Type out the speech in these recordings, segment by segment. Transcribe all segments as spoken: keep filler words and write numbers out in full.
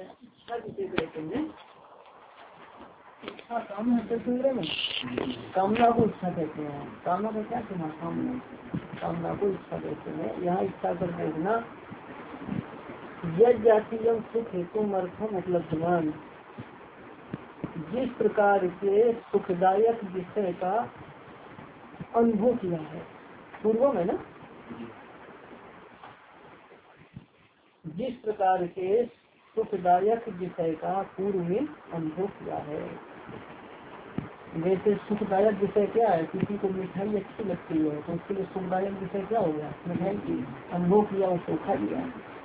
इच्छा किसे कहते हैं? इच्छा कामना से सुन रहे हैं, कामना को इच्छा कहते हैं। कामना का क्या सुना? कामना कामना को इच्छा कहते हैं। यहाँ इच्छा कर देखना, यज्ञ जातीय सुख हेतु अर्थम उपलब्धमान, जिस प्रकार के सुखदायक विषय का अनुभव किया है पूर्व में ना, जिस प्रकार के सुखदायक विषय का पूर्व में अनुभव किया है। जैसे सुखदायक विषय क्या है? किसी को मिठाई अच्छी लगती है तो उसके लिए सुखदायक विषय क्या हो गया? मिठाई की अनुभव किया, उसको खा लिया।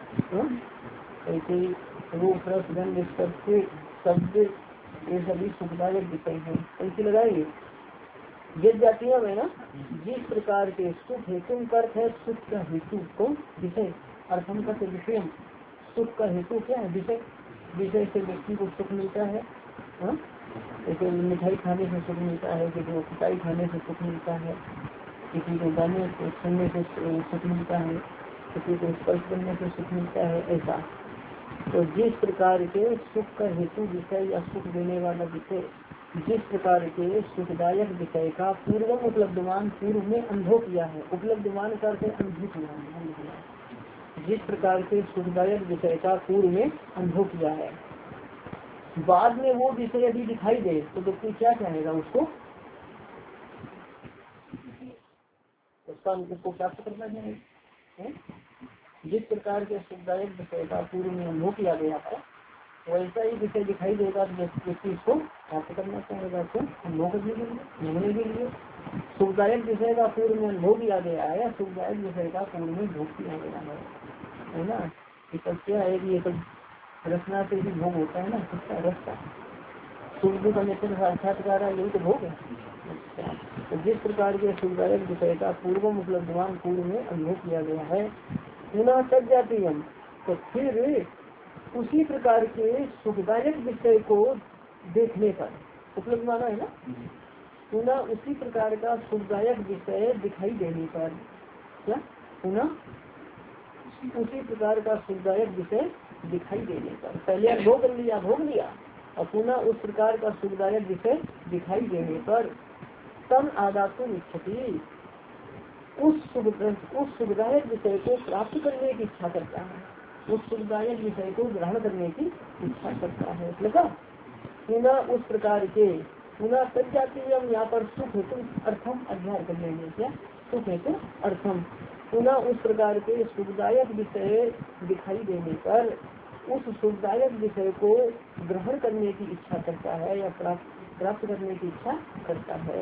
ऐसे रूप रस गंध स्पर्श शब्द ये सभी सुखदायक विषय है। ऐसे लगाएंगे जिस जातियों में ना, जिस प्रकार के सुख हेतु का अर्थ है सुख का हेतु को विषय, अर्थम का विषय। सुख का हेतु क्या है? विषय। विषय से व्यक्ति को सुख मिलता है। जैसे मिठाई खाने से सुख मिलता है, किसी को खटाई खाने से सुख मिलता है, किसी को गाने को सुनने से सुख मिलता है, किसी को स्पर्श करने से सुख मिलता है। ऐसा तो जिस प्रकार के सुख का हेतु विषय या सुख देने वाला विषय, जिस प्रकार के सुखदायक विषय का पूर्व उपलब्धमान पूर्व में अनुभव किया है। उपलब्धमान करके अनुभूत हुआ है। जिस प्रकार के सुखदायक विषय का पूर्व में अनुभव किया है, बाद में वो विषय यदि दिखाई दे तो व्यक्ति क्या चाहेगा? उसको उसका उसको प्राप्त करना चाहिए। जिस प्रकार के सुखदायक विषय का पूर्व में अनुभव किया गया है, वैसा ही विषय दिखाई देगा तो व्यक्ति इसको प्राप्त करना चाहेगा, तो अनुभव करने के लिए, मिलने के लिए। सुखदायक विषय का पूर्व में अनुभव किया गया है, सुखदायक विषय का पूर्व में भोग किया गया है, है ना। ये क्या है कि ये सब रचना से भी भोग होता है ना, किसका? रस का। सुख दुख का साक्षात्कार यही तो भोग है। अच्छा, तो जिस प्रकार के सुखदायक विषय का पूर्व उपलब्धमान पूर्व में अनुभव किया गया है, पुनः तक जाती हम तो फिर उसी प्रकार के सुखदायक विषय को देखने पर उपलब्ध माना है ना, पुनः उसी प्रकार का सुखदायक विषय दिखाई देने पर, क्या पुनः उसी प्रकार का सुखदायक विषय दिखाई देने पर, पहले अनुभव कर लिया, भोग लिया, और पुनः उस प्रकार का सुखदायक विषय दिखाई देने पर तम आदातु इच्छति, उस सुख उस सुखदायक विषय को प्राप्त करने की इच्छा करता है, उस सुखदायक विषय को ग्रहण करने की इच्छा करता है। लगा? पुनः उस प्रकार के पुनः तक जाती है। हम यहाँ पर सुख हेतु अर्थम अध्ययन कर लेंगे। क्या सुख हेतु अर्थम? पुनः उस प्रकार के सुखदायक विषय दिखाई देने पर उस सुखदायक विषय को ग्रहण करने की इच्छा करता है या प्राप्त प्राप्त करने की इच्छा करता है।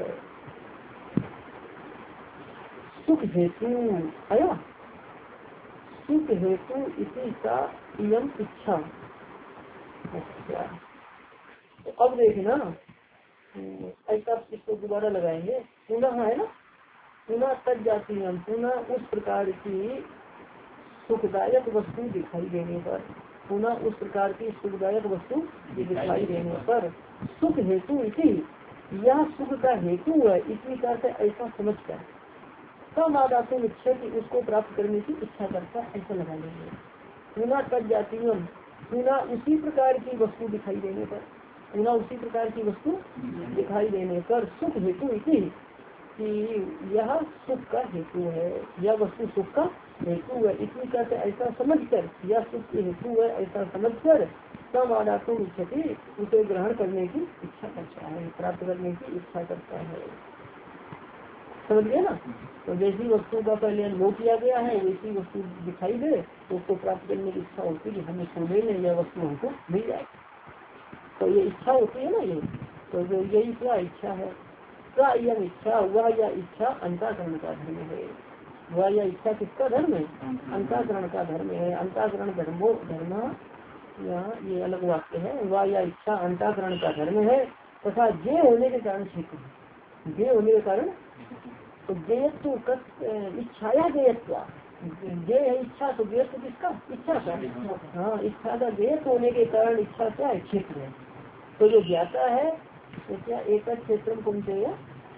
सुख हेतु आया, सुख हेतु इसी का यम इच्छा। अच्छा, तो अब देखना ऐसा, इसको दोबारा लगाएंगे। पुनः है ना, पुनः तक जाती है, पुनः उस प्रकार की सुखदायक वस्तु दिखाई देने पर, पुनः उस प्रकार की सुखदायक वस्तु दिखाई देने पर सुख हेतु इसी, यह सुख का हेतु है इसी तरह से ऐसा समझ कर कम आदातु इच्छा की उसको प्राप्त करने की इच्छा करता, ऐसा लगा लेंगे। पुनः तक जाती है, पुनः उसी प्रकार की वस्तु दिखाई देने पर, पुनः उसी प्रकार की वस्तु दिखाई देने पर सुख हेतु इसी कि यह सुख का हेतु है, यह वस्तु सुख का हेतु है इसी कहते ऐसा समझकर, यह सुख के हेतु है ऐसा समझकर तब आदातु इच्छति, उसे ग्रहण करने की इच्छा करता है, प्राप्त करने की इच्छा करता है। समझ गया ना? तो जैसी वस्तु का पहले अनुभव किया गया है वैसी वस्तु दिखाई दे तो उसको प्राप्त करने की इच्छा होती है कि हम इसको ले लें, यह वस्तु हमको मिल जाए, तो ये इच्छा होती है ना। ये तो यही क्या इच्छा है? क्या यह इच्छा, वह यह इच्छा अंतःकरण का धर्म है। वह यह इच्छा किसका धर्म है? अंतःकरण का धर्म है। अंतःकरण धर्मो धर्म, यहाँ ये अलग वाक्य है। वह यह इच्छा अंतःकरण का धर्म है तथा जे होने के कारण क्षेत्र है। जे होने के कारण तो जेयत्व इच्छाया जेयत्व, जे है इच्छा, तो जेयत्व किसका? इच्छा का। हाँ, इच्छा का जेयत्व होने के कारण इच्छा क्या है? क्षेत्र है। तो जो ज्ञाता है तो क्या एक क्षेत्र पहुंचेगा,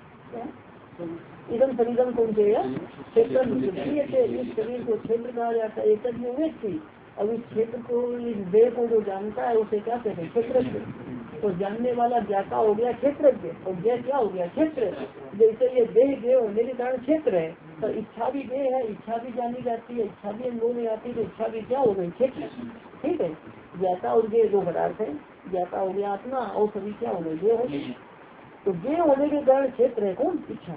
इधम शरीरम पहुंचेगा क्षेत्र। इस शरीर को क्षेत्र कहा जाता है। एक व्यक्ति अब इस क्षेत्र को, इस देह को जो जानता है उसे क्या कहते हैं? क्षेत्रज्ञ। तो जानने वाला ज्ञाता हो गया क्षेत्रज्ञ, और ज्ञ क्या हो गया? क्षेत्र। जैसे ये देह ज्ञ होने के कारण क्षेत्र है, तो इच्छा भी देह है, इच्छा भी जानी जाती है, इच्छा भी अनुभव में आती है, तो इच्छा भी क्या हो गई? क्षेत्र। ठीक है, ज्ञाता और ज्ञ दो पदार्थ है, ज्ञाता हो गया आत्मा और सभी क्या हो गए? ज्ञ हो गए। तो ज्ञ होने के कारण क्षेत्र है कौन? इच्छा।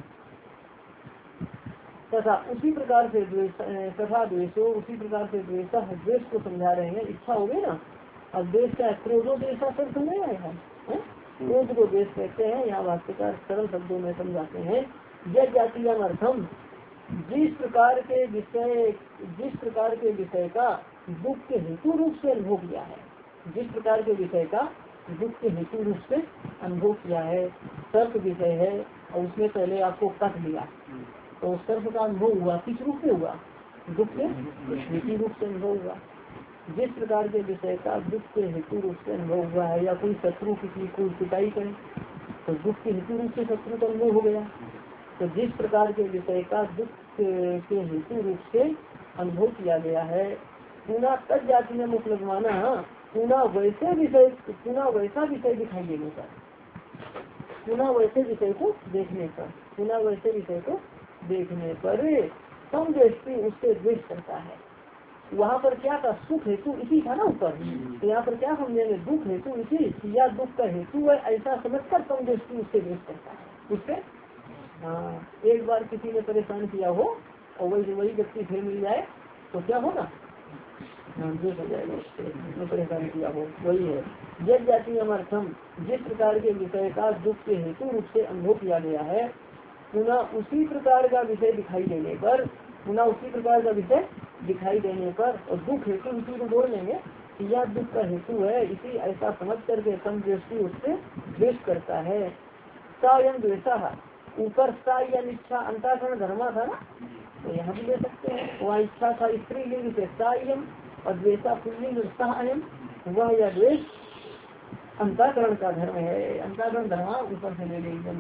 तथा उसी प्रकार से द्वेष, तथा द्वेषो, उसी प्रकार से द्वेषा, द्वेष को समझा रहे हैं। इच्छा हो गई ना, अब द्वेष का क्रोधो द्वेषा सब समझ आएगा। क्रोध को द्वेष कहते हैं, यहाँ भाष्यकार सरल शब्दों में समझाते हैं। यह जातीय अर्थम, जिस प्रकार के विषय, जिस प्रकार के विषय का दुख के हेतु रूप से अनुभव किया है, जिस प्रकार के विषय का दुख के हेतु रूप से अनुभव किया है, सर्प विषय है और उसमें पहले आपको कट लिया, तो सर्प का अनुभव हुआ किस रूप से हुआ? दुख के हेतु रूप से अनुभव हुआ। जिस प्रकार के विषय का दुख के हेतु रूप से अनुभव हुआ है, या कोई शत्रु किसी को पिटाई करे तो दुख के हेतु रूप से शत्रु का अनुभव हो गया। तो जिस प्रकार के विषय का दुख के हेतु रूप से अनुभव किया गया है, पुनः तद जाति में मुख्य माना, पुनः वैसे विषय, पुनः वैसा विषय दिखाई देने पर, पुनः वैसे विषय को देखने पर, पुनः वैसे विषय को देखने पर कम दृष्टि उससे द्वेष करता है। वहाँ पर क्या था? सुख हेतु इसी था ना ऊपर, तो यहाँ पर क्या समझेंगे? दुख हेतु इसी, या दुख का हेतु है ऐसा समझकर कम दृष्टि उससे द्वेष करता है। उससे हाँ, एक बार किसी ने परेशान किया हो और वही वही व्यक्ति फिर मिल जाए तो क्या होगा? द्वेष हो जाएगा उससे, परेशान किया हो। वही है जब जाति अमर्थम, जिस प्रकार के विषय का दुख के हेतु रूप से अनुभव किया गया है, पुनः उसी प्रकार का विषय दिखाई देने पर, पुनः उसी प्रकार का विषय दिखाई देने पर, और दुख हेतु इसी को बोल लेंगे कि यह दुख का हेतु है, इसी ऐसा समझ करके कम दृष्टि उससे द्वेष करता है। सायं द्वेषा, ऊपर सा या इच्छा अंतःकरण धर्मा था ना, तो यहाँ भी ले सकते हैं। वहाँ इच्छा था स्त्री लिंग से सायं, और द्वेषा पुल्लिंग सायं, वह या द्वेष अंतःकरण का धर्म है। अंतःकरण धर्म ऊपर से ले लेंगे,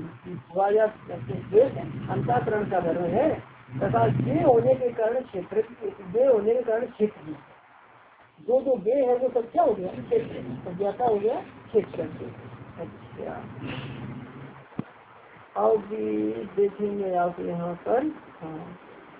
द्वेष अंतःकरण का धर्म है। तथा ये होने के कारण क्षेत्र, वे होने के कारण क्षेत्र, जो जो वे है वो सब क्या हो गया? क्षेत्र। ज्ञाता हो गया क्षेत्र। अच्छा, अब भी देखेंगे आप यहाँ पर। हाँ,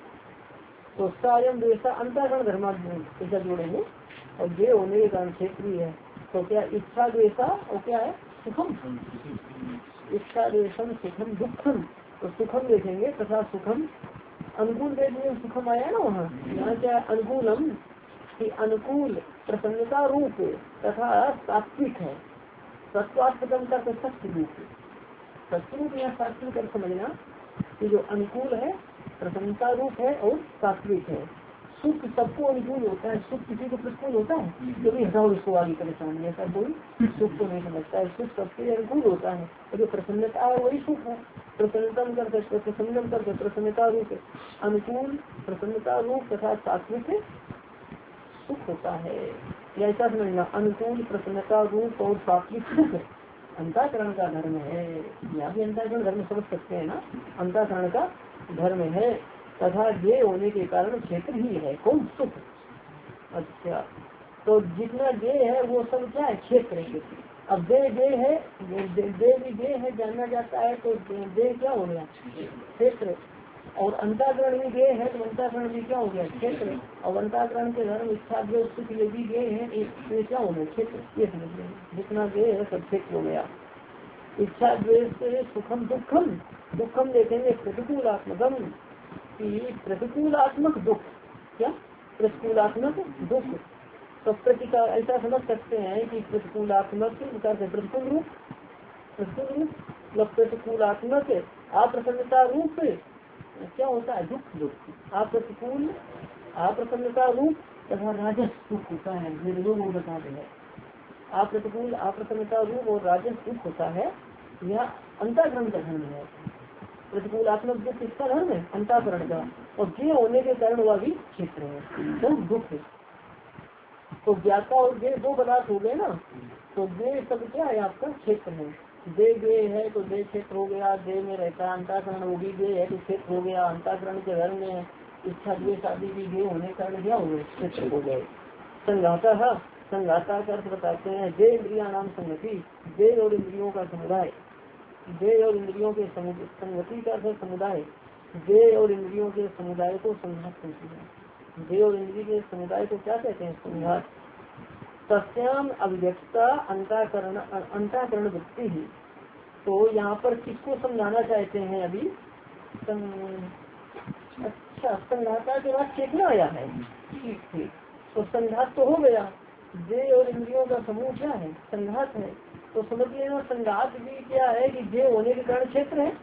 तो सायं द्वेषा अंतःकरण धर्मा ऐसा जोड़ेंगे, और ये होने के कारण क्षेत्रीय है। तो क्या इच्छा द्वेषा और क्या है? सुखम। इच्छा द्वेषम सुखम दुखम, तो सुखम देखेंगे। तथा सुखम अनुकूल देखने सुखम आया ना वहाँ, यहाँ क्या अनुकूलम कि अनुकूल प्रसन्नता रूप तथा सात्विक है। सत्वात्मकम का तो सत्य रूप, सत्य रूप या सात्विक कर समझना कि जो अनुकूल है, प्रसन्नता रूप है और सात्विक है। सुख सबको अनुकूल होता है, सुख किसी को प्रतिकूल होता है? कभी हटाओ इसको आगे परेशानी, ऐसा कोई सुख को नहीं समझता है। सुख सबके अनुकूल होता है, और जो प्रसन्नता है वही सुख है। प्रसन्नतम करते प्रसन्नम करते प्रसन्नता रूप, अनुकूल प्रसन्नता रूप तथा सात्विक सुख होता है। ऐसा समझना, अनुकूल प्रसन्नता रूप और सात्विक सुख अंतःकरण का धर्म है। यहाँ भी अंतःकरण धर्म समझ सकते हैं ना, अंतःकरण का धर्म है। तथा ये होने के कारण क्षेत्र ही है कौन? सुख। अच्छा, तो जितना दे है वो सब क्या है? क्षेत्र है। अब दे दे है, दे, दे भी दे है जाना जाता है, तो दे, दे क्या हो गया? क्षेत्र। और अंतःकरण भी दे है, तो अंतःकरण भी क्या हो गया? क्षेत्र। और अंतःकरण के धर्म इच्छा जो सुख ये भी दे है, ये क्या हो गया? क्षेत्र। ये समझ, जितना दे है सब क्षेत्र हो गया। इच्छा द्वेष से सुखम दुखम, दुखम देखेंगे प्रतिकूलात्मकम, प्रतिकूलात्मक दुख। क्या? प्रतिकूलात्मक दुख। तो प्रतिकार ऐसा समझ सकते हैं कि प्रतिकूलात्मक प्रतिकूल रूप, प्रतिकूल रूप मतलब प्रतिकूलात्मक अप्रसन्नता रूप क्या होता है? दुख। दुख अप्रतिकूल अप्रसन्नता रूप तथा राजस दुख होता है। ये दो वो बता रहे हैं। अप्रतिकूल अप्रसन्नता रूप और राजस दुख होता है। यह अंतःकरण का धर्म है। प्रतिकूलात्मक दुख किसका धर्म है? अंतःकरण का। और ये होने के कारण वह भी क्षेत्र है, तो दुख है। तो ज्ञाता और दे दो पदार्थ हो गए ना, तो दे सब क्या है? आपका क्षेत्र है। दे गे है तो दे क्षेत्र हो गया, दे में रहता है। अंतःकरण वो भी दे है तो क्षेत्र हो गया। अंतःकरण के धर्म में इच्छा द्वेष आदि भी दे होने के कारण क्या हो गए? क्षेत्र हो गए। संघाता है, संघाता का अर्थ बताते हैं दे इंद्रिया नाम संगति, दे और इंद्रियों का समुदाय, दे और इंद्रियों के संगति का अर्थ समुदाय, दे और इंद्रियों के समुदाय को संघात कहते हैं। दे और इंद्रिय के समुदाय को क्या कहते हैं? संघात। तस्याम अभिव्यक्ता अंताकरण अंताकरण वृत्ति ही। तो यहाँ पर किसको समझाना चाहते हैं अभी? सं... अच्छा, संघाता के बाद चेतना आया है। ठीक ठीक, तो संघात तो हो गया। दे और इंद्रियों का समूह क्या है? संघात है। तो समझ लेना संघात भी क्या है कि दे होने के कारण क्षेत्र है।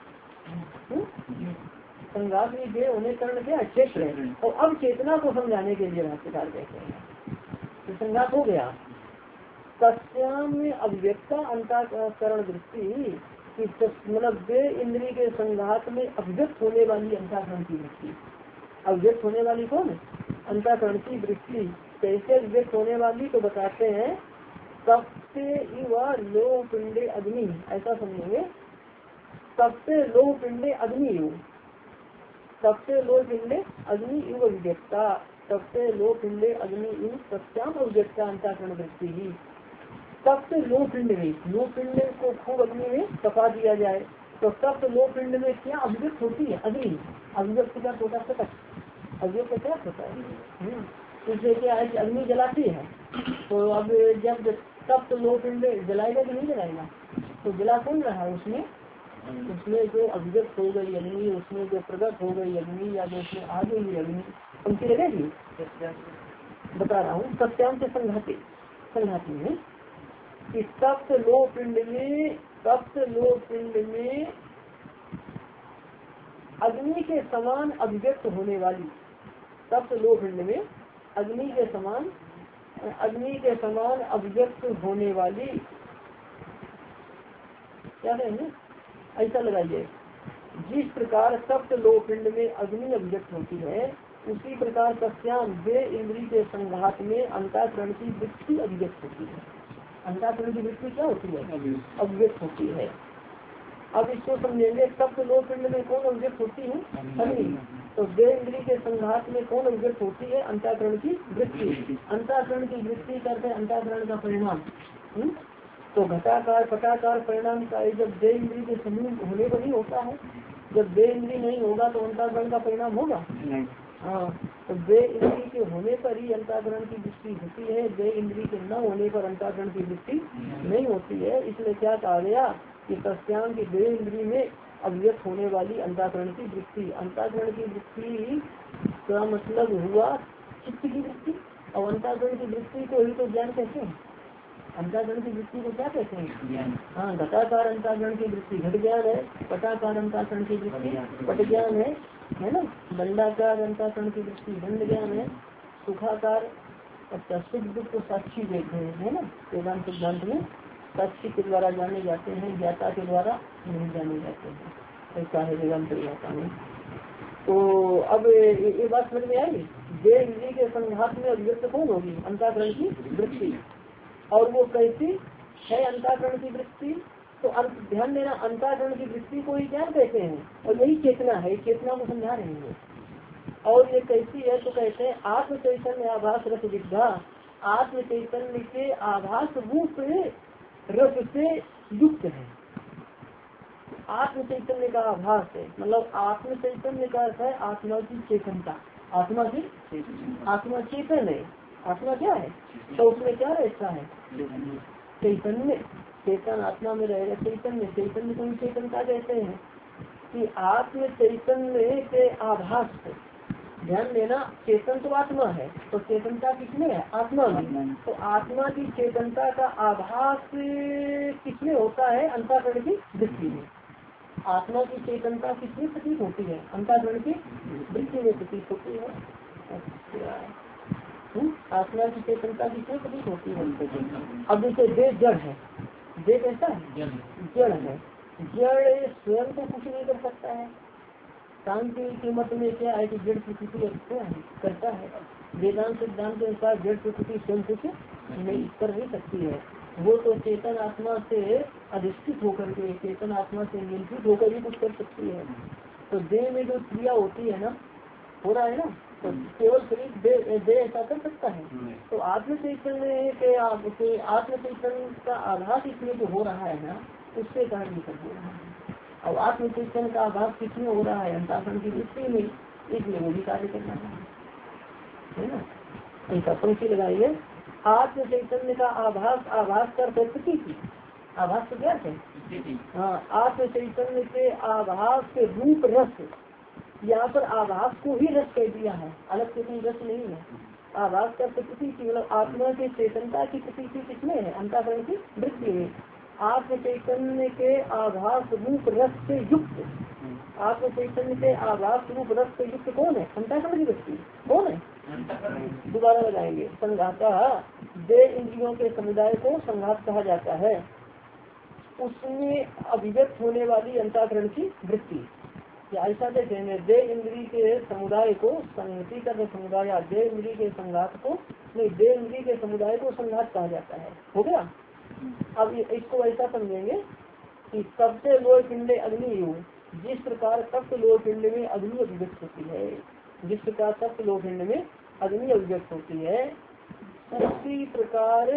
संघात भी दे होने के कारण क्या है? क्षेत्र है। और अब चेतना को समझाने के लिए भाष्यकार कहते हैं तो संघात हो गया। तस्याम में अभिव्यक्ता अंतःकरण वृत्ति, मतलब दे इंद्रिय के संघात में अभिव्यक्त होने वाली अंतःकरण की वृत्ति। अभिव्यक्त होने वाली कौन? अंतःकरण की वृत्ति। कैसे अभिव्यक्त होने वाली? तो बताते हैं सबसे युवा लोह पिंडे अग्नि, ऐसा समझेंगे। सबसे लोह पिंडे अग्नि युग, सबसे लोह पिंडे अग्नि युग अभिव्यक्ता, सबसे लोह पिंडे अग्नि युग सत्याम अभिव्यक्ता अंतःकरण वृत्ति ही। सबसे लो पिंड में, लो पिंड को खूब अग्नि में तपा दिया जाए तो सबसे लो पिंड में क्या अभिव्यक्त होती है? अग्नि। अभिव्यक्त का छोटा प्रकट, अभिव्यक्त क्या होता है? इसलिए क्या है कि अग्नि जलाती है। तो अब जब तप्त लो पिंड जलाएगा कि नहीं जलाएगा? तो जला कौन रहा है उसमें? उसमें जो अभिव्यक्त हो गई अग्नि, उसमें जो प्रकट हो गई अग्नि, या जो उसमें आ गई अग्नि, उनकी लगेगी। बता रहा हूँ सत्याम से संघाती, संघाती में कि तप्त लो पिंड में, तप्त लो पिंड में अग्नि के समान अभिव्यक्त होने वाली, तप्त लो पिंड में अग्नि के समान, अग्नि के समान अभिव्यक्त होने वाली, क्या कहेंगे? ऐसा लगाइए, जिस प्रकार तप्त लो पिंड में अग्नि अभिव्यक्त होती है उसी प्रकार तस्याम वे इंद्रिय के संघात में अंतःकरण की वृत्ति अभिव्यक्त होती है। अंतःकरण की वृत्ति क्या होती है? अभिव्यक्त होती है। अब इसको समझेंगे, तप्त लो पिंड में कौन अभिव्यक्त होती है? अग्नि। तो वे इंद्रिय के संघात में कौन अभिव्यक्त होती है? अंतःकरण की वृत्ति। अंतःकरण की वृत्ति करते अंतःकरण का परिणाम। हुँ? तो घटाकार पटाकार परिणाम का जब दे इंद्रिय के समूह होने पर ही होता है। जब दे इंद्रिय नहीं होगा तो अंतःकरण का परिणाम होगा? हाँ, तो दे इंद्रिय के होने पर ही अंतःकरण की वृत्ति होती है, दे इंद्रिय के न होने पर अंतःकरण की वृत्ति नहीं होती है। इसलिए क्या कहा गया कि तस्याम की दे इंद्रिय में अभिव्यक्त होने वाली अंतःकरण की वृत्ति। अंतःकरण की वृत्ति का मतलब हुआ चित्त की वृत्ति, और अंतःकरण की वृत्ति को ही तो ज्ञान कहते हैं। अंतःकरण की वृत्ति को क्या कहते हैं? हाँ, घटाकार अंतःकरण की वृत्ति घट ज्ञान है, पटाकार अंतःकरण की वृत्ति पट ज्ञान है, है ना। दंडाकार अंतःकरण की वृत्ति दंड ज्ञान है, सुखाकार अच्छा सुख दुख को साक्षी देखते हैं, है ना। वेदांत सिद्धांत में साक्षी के द्वारा जाने जाते हैं, ज्ञाता के द्वारा नहीं जाने जाते हैं, ऐसा है वेदांत ज्ञाता में। तो अब ये बात समझ में आई। दे इंद्रिय के संघात में अभिव्यक्त कौन होगी? अंतःकरण की वृत्ति। और वो कैसी है अंतःकरण की वृत्ति? तो ध्यान देना, अंतःकरण की वृत्ति को ही क्या कहते हैं? और यही चेतना है, चेतना को समझा रहे हैं। और ये कैसी है? तो कहते हैं आत्म चैतन्य आभास रस विद्या, आत्म चैतन्य के आभास रूप रस से युक्त है। आत्म चैतन्य का आभास है, मतलब आत्म चैतन्य का अर्थ है आत्मा की चेतनता। आत्मा की आत्मा चेतन है। आत्मा क्या है? तो उसमें क्या रहता है? चैतन्य। चेतन आत्मा में रहेगा चैतन्य। चैतन्य को चेतनता कहते हैं कि आत्म चैतन्य के आभास है। ध्यान देना, चेतन तो आत्मा है, तो चेतनता किसमें है? आत्मा में। तो आत्मा की चेतनता का आभास किसमें होता है? अंतःकरण की वृत्ति में। आत्मा की चेतनता किसमें प्रतीत होती है? अंतःकरण की वृत्ति में प्रतीत होती है। अच्छा, आत्मा की चेतनता किसमें प्रतीत होती है? अब जैसे देह जड़ है, देह कैसा है? जड़ है। जड़ स्वयं को कुछ नहीं कर सकता है। शांति के मत में क्या है कि जड़ प्रकृति करता है। वेदांत सिद्धांत के अनुसार जड़ प्रकृति स्वयं कुछ नहीं कर नहीं सकती है। वो तो चेतन आत्मा से अधिष्ठित होकर के, चेतन आत्मा से नियंत्रित होकर ही कुछ कर सकती है। तो देह में जो क्रिया होती है ना, हो रहा है ना, तो केवल शरीर दे दे ऐसा कर सकता है? तो आत्म चैतन्य के आपके आत्म चैतन्य का आभास इसमें जो हो रहा है ना, उससे कारण निकल हो रहा है। अब आत्म चैतन्य का आभास किसमें हो रहा है? अंतःकरण की वृत्ति में, इसलिए वो भी कार्य कर रहा है, है ना। ऐसा पंक्ति लगाइए, आत्म चैतन्य का आभास, आभास कर प्रकृति की, आभास तो क्या है? हाँ, आत्म चैतन्य के आभास के रूप रस, यहाँ पर आभास को ही रस कह दिया है, अलग से कोई रस नहीं है। आभास कर प्रकृति की मतलब आत्मा की चेतनता की प्रकृति किसमें है? अंतःकरण की वृत्ति में। आत्म चैतन्य के आभास रूप रस से युक्त, आत्म चैतन्य के आभास रूप रस से युक्त कौन है? अंतःकरण की वृत्ति कौन है? दोबारा लगाएंगे, संघाता दे इंद्रियों के समुदाय को संघात कहा जाता है, उसमें अभिव्यक्त होने वाली अंतःकरण की वृत्ति। या ऐसा देखेंगे, दे इंद्री के समुदाय को संगति कर समुदाय, दे इंद्री के संघात को नहीं, दे इंद्री के समुदाय को संघात कहा जाता है। हो गया। अब इसको ऐसा समझेंगे कि सबसे लोह पिंडे अग्नि युग, जिस प्रकार तप्त लोह पिंड में अग्नि अभिव्यक्त होती है, जिस प्रकार तप्त लोह पिंड में अग्नि अभिव्यक्त होती है, उसी प्रकार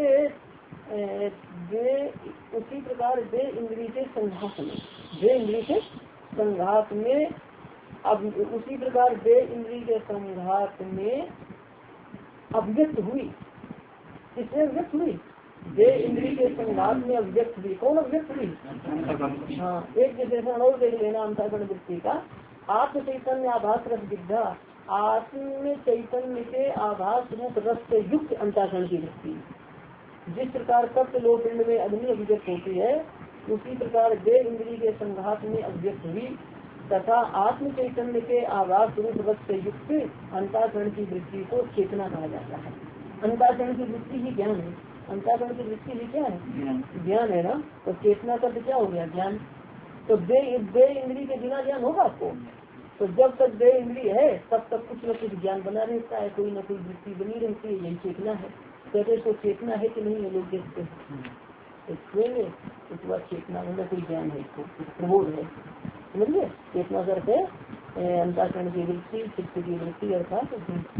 दे उसी प्रकार दे इंद्री के संघात में, दे इंद्री के संघात में अब उसी प्रकार दे इंद्री के संघात में अभिव्यक्त हुई। इसमें अभिव्यक्त हुई, दे इंद्री के संघात में अभिव्यक्त हुई। कौन अभिव्यक्त हुई? हाँ, एक विशेषण और देख लेना अंतःकरण वृत्ति का। आत्म चैतन्य आभास रस विद्या, आत्म चैतन्य के आभास रूप रस से युक्त अंतःकरण की वृत्ति। जिस प्रकार तप्त लोह पिंड में अग्नि अभिव्यक्त होती है, उसी प्रकार दे इंद्री के संघात में अभिव्यक्त हुई तथा आत्म चैतन्य के आभास रूप रस से युक्त अंतःकरण की वृत्ति को चेतना कहा जाता है। अंतःकरण की वृत्ति ही ज्ञान है, अंतःकरण की वृत्ति ही क्या है? ज्ञान है ना। तो चेतना का क्या हो गया? ज्ञान। तो दे दे इंद्री के बिना ज्ञान होगा आपको? तो जब तक दे इंद्री है तब तक कुछ न कुछ ज्ञान बना रहता है, कोई न कोई वृत्ति बनी रहती है, यही चेतना है। कहते तो चेतना है कि नहीं है, लोग देखते हैं छुएंगे उसके बाद चेतना मतलब कोई ज्ञान है, इसको प्रबोध है, समझिए। चेतना करते अंतःकरण की वृत्ति, चित्त की वृत्ति अर्थात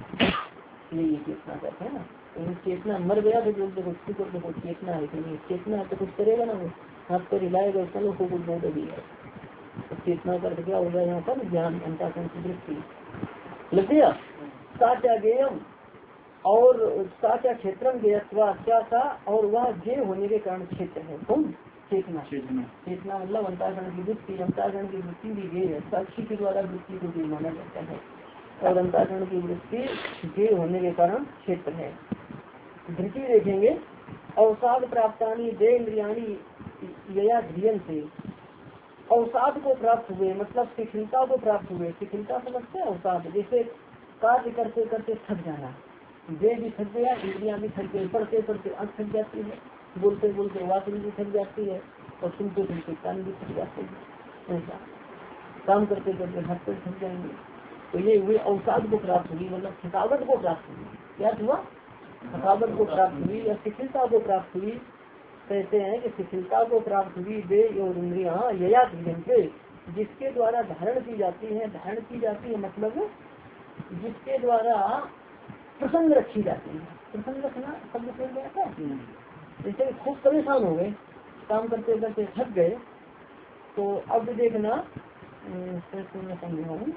ये चेतना करते है ना। तो चेतना मर गया तो जो देखो देखो देखो चेतना है कि नहीं, चेतना है तो कुछ करेगा ना, वो हाथ पर हिलाएगा, चलो को कुछ बोल भी है। तो चेतना करके क्या होगा यहाँ पर? ज्ञान, अंतःकरण की वृत्ति लग गया। साचा गेयम और साचा क्षेत्रम गेयत्वा, क्या था? और वह जे होने के कारण क्षेत्र है। कौन? चेतना। चेतना मतलब अंतःकरण की वृत्ति, अंतःकरण की वृत्ति भी जे है, साक्षी के द्वारा वृत्ति को जे माना जाता है, और अंतःकरण की वृत्ति जे होने के कारण क्षेत्र है। धृति देखेंगे, अवसाद प्राप्तानी दे इंद्रियाणी यया ध्रियन से, अवसाद को प्राप्त हुए मतलब शिथिलता को प्राप्त हुए। शिथिलता समझते हैं? अवसाद जैसे कार्य करते करते थक जाना, देह भी थक गया, इंद्रियां भी थक गई, पढ़ते पढ़ते आँख थक जाती है, बोलते बोलते वासना भी थक जाती है, और सुनते सुनते कान भी थक जाते हैं। ऐसा काम करते करते हाथ पैर थक जाएंगे। तो ये हुए अवसाद को प्राप्त हुई, मतलब थकावट को प्राप्त हुई। क्या हुआ? थकावट को प्राप्त हुई या शिथिलता को प्राप्त हुई। कहते हैं कि शिथिलता को प्राप्त हुई दे और इंद्रियां यया से, जिसके द्वारा धारण की जाती है, धारण की जाती है मतलब जिसके द्वारा प्रसन्न रखी जाती है। प्रसन्न रखना शब्द से क्या है? जैसे खूब परेशान हो गए, काम करते करते थक गए, तो अब देखना मैं समझाऊँ,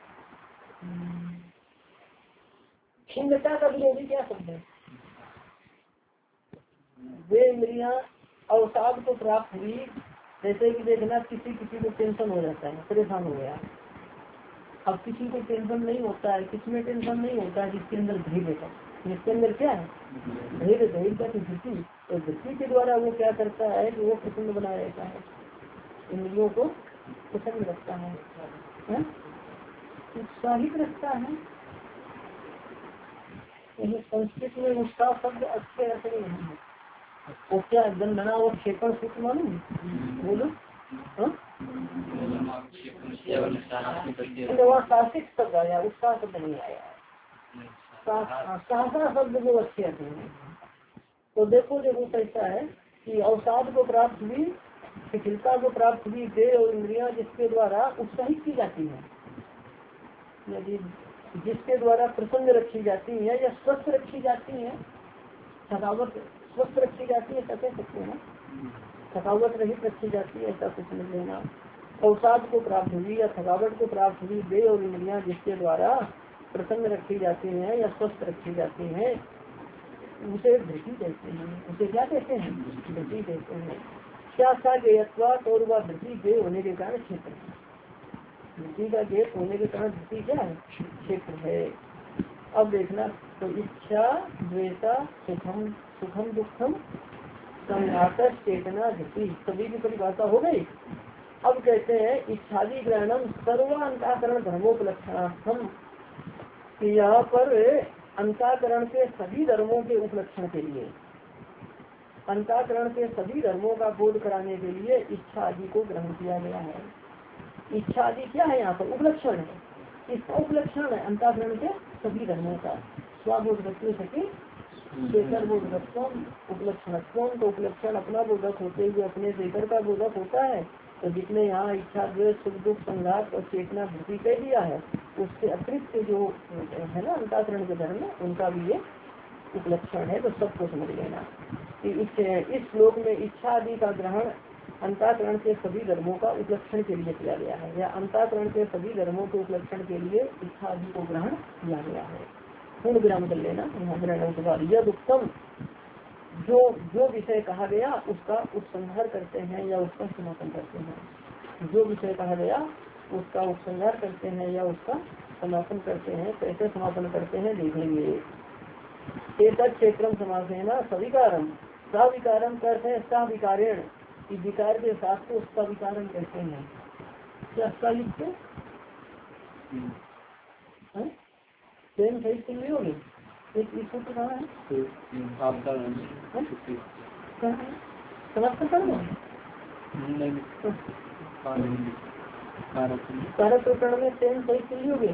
खिन्नता का विरोधी क्या शब्द है? वे इंद्रियां अवसाद को प्राप्त हुई। जैसे कि देखना किसी किसी को टेंशन हो जाता है, परेशान हो गया। अब किसी को टेंशन नहीं होता है, किसमें टेंशन नहीं होता है? जिसके अंदर धैर्य है। जिसके अंदर क्या है? धैर्य। धैर्य का तो वृत्ति, तो वृत्ति के द्वारा वो क्या करता है कि वो प्रसन्न बना रहता है, इंद्रियों को प्रसन्न रखता है, उत्साहित रखता है। संस्कृत में उत्साह शब्द अच्छे अर्थ नहीं है। वो क्या गंधना और क्षेपण सूत्र मालूम? बोलो। साहसिक शब्द आया, उत्साह शब्द नहीं आया। सहसा शब्द जो अच्छे अर्थ है। तो देखो देखो कैसा है कि अवसाद को प्राप्त हुई, शिथिलता को प्राप्त हुई देह और इंद्रियां जिसके द्वारा उत्साहित की जाती है। यदि जिसके द्वारा प्रसन्न रखी जाती है या स्वस्थ रखी जाती है, थकावट स्वस्थ रखी जाती है, ऐसा कह सकते हैं ना, थकावट रहित रखी जाती है, ऐसा कुछ समझ लेना। अवसाद को प्राप्त हुई या थकावट को प्राप्त हुई देह और इंद्रियां जिसके द्वारा प्रसन्न रखी जाती हैं या स्वस्थ रखी जाती हैं, उसे धृति कहते हैं। उसे क्या कहते हैं? धृति कहते हैं। क्या सा गेयत्वात, और वह धृति गेय होने के कारण क्षेत्र है। धृति का गेय होने के कारण धृति क्या है? क्षेत्र है। अब देखना, तो इच्छा द्वेषा सुखम सुखम दुखम संघात चेतना धृति, सभी की परिभाषा हो गई। अब कहते हैं इच्छादि ग्रहणम सर्व अंतःकरण धर्मोपलक्षणार्थम, यहाँ पर अंतःकरण के सभी धर्मों के उपलक्षण के लिए, अंतःकरण के सभी धर्मों का बोध कराने के लिए इच्छा आदि को ग्रहण किया गया है। इच्छा आदि क्या है? यहाँ पर उपलक्षण है। इसका उपलक्षण है अंतःकरण के सभी धर्मों का। स्वबोधत्व सखी शेखर बोधत्व उपलक्षण, तो उपलक्षण अपना बोधक होते हुए अपने शेखर का बोधक होता है। तो जितने यहाँ इच्छा द्वेष सुख दुख संघात और चेतना वृत्ति कह दिया है, उससे अतिरिक्त जो है ना अंतःकरण के धर्म, उनका भी ये उपलक्षण है। तो सबको समझ लेना कि इस इस श्लोक में इच्छा आदि का ग्रहण अंतःकरण के सभी धर्मों का उपलक्षण के लिए किया गया है, या अंतःकरण के सभी धर्मों के उपलक्षण के लिए इच्छा आदि को ग्रहण किया गया है। पूर्ण विराम कर लेना यहाँ ग्रहण के बाद। यह उत्तम जो जो विषय कहा गया उसका उपसंहार करते हैं या उसका समापन करते हैं। जो विषय कहा गया उसका उपसंहार करते हैं या उसका समापन करते हैं। कैसे समापन करते हैं देखेंगे। एक क्षेत्रम समास है ना, सविकारम सविकारम करते हैं, सविकारेण विकार के साथ को सविकारम कहते हैं। क्या सयुक्त सही सुन होगी? एक सूत्र कहाँ है? समाप्त कर दो। कारक प्रकरण में सेम सही सुन होगी।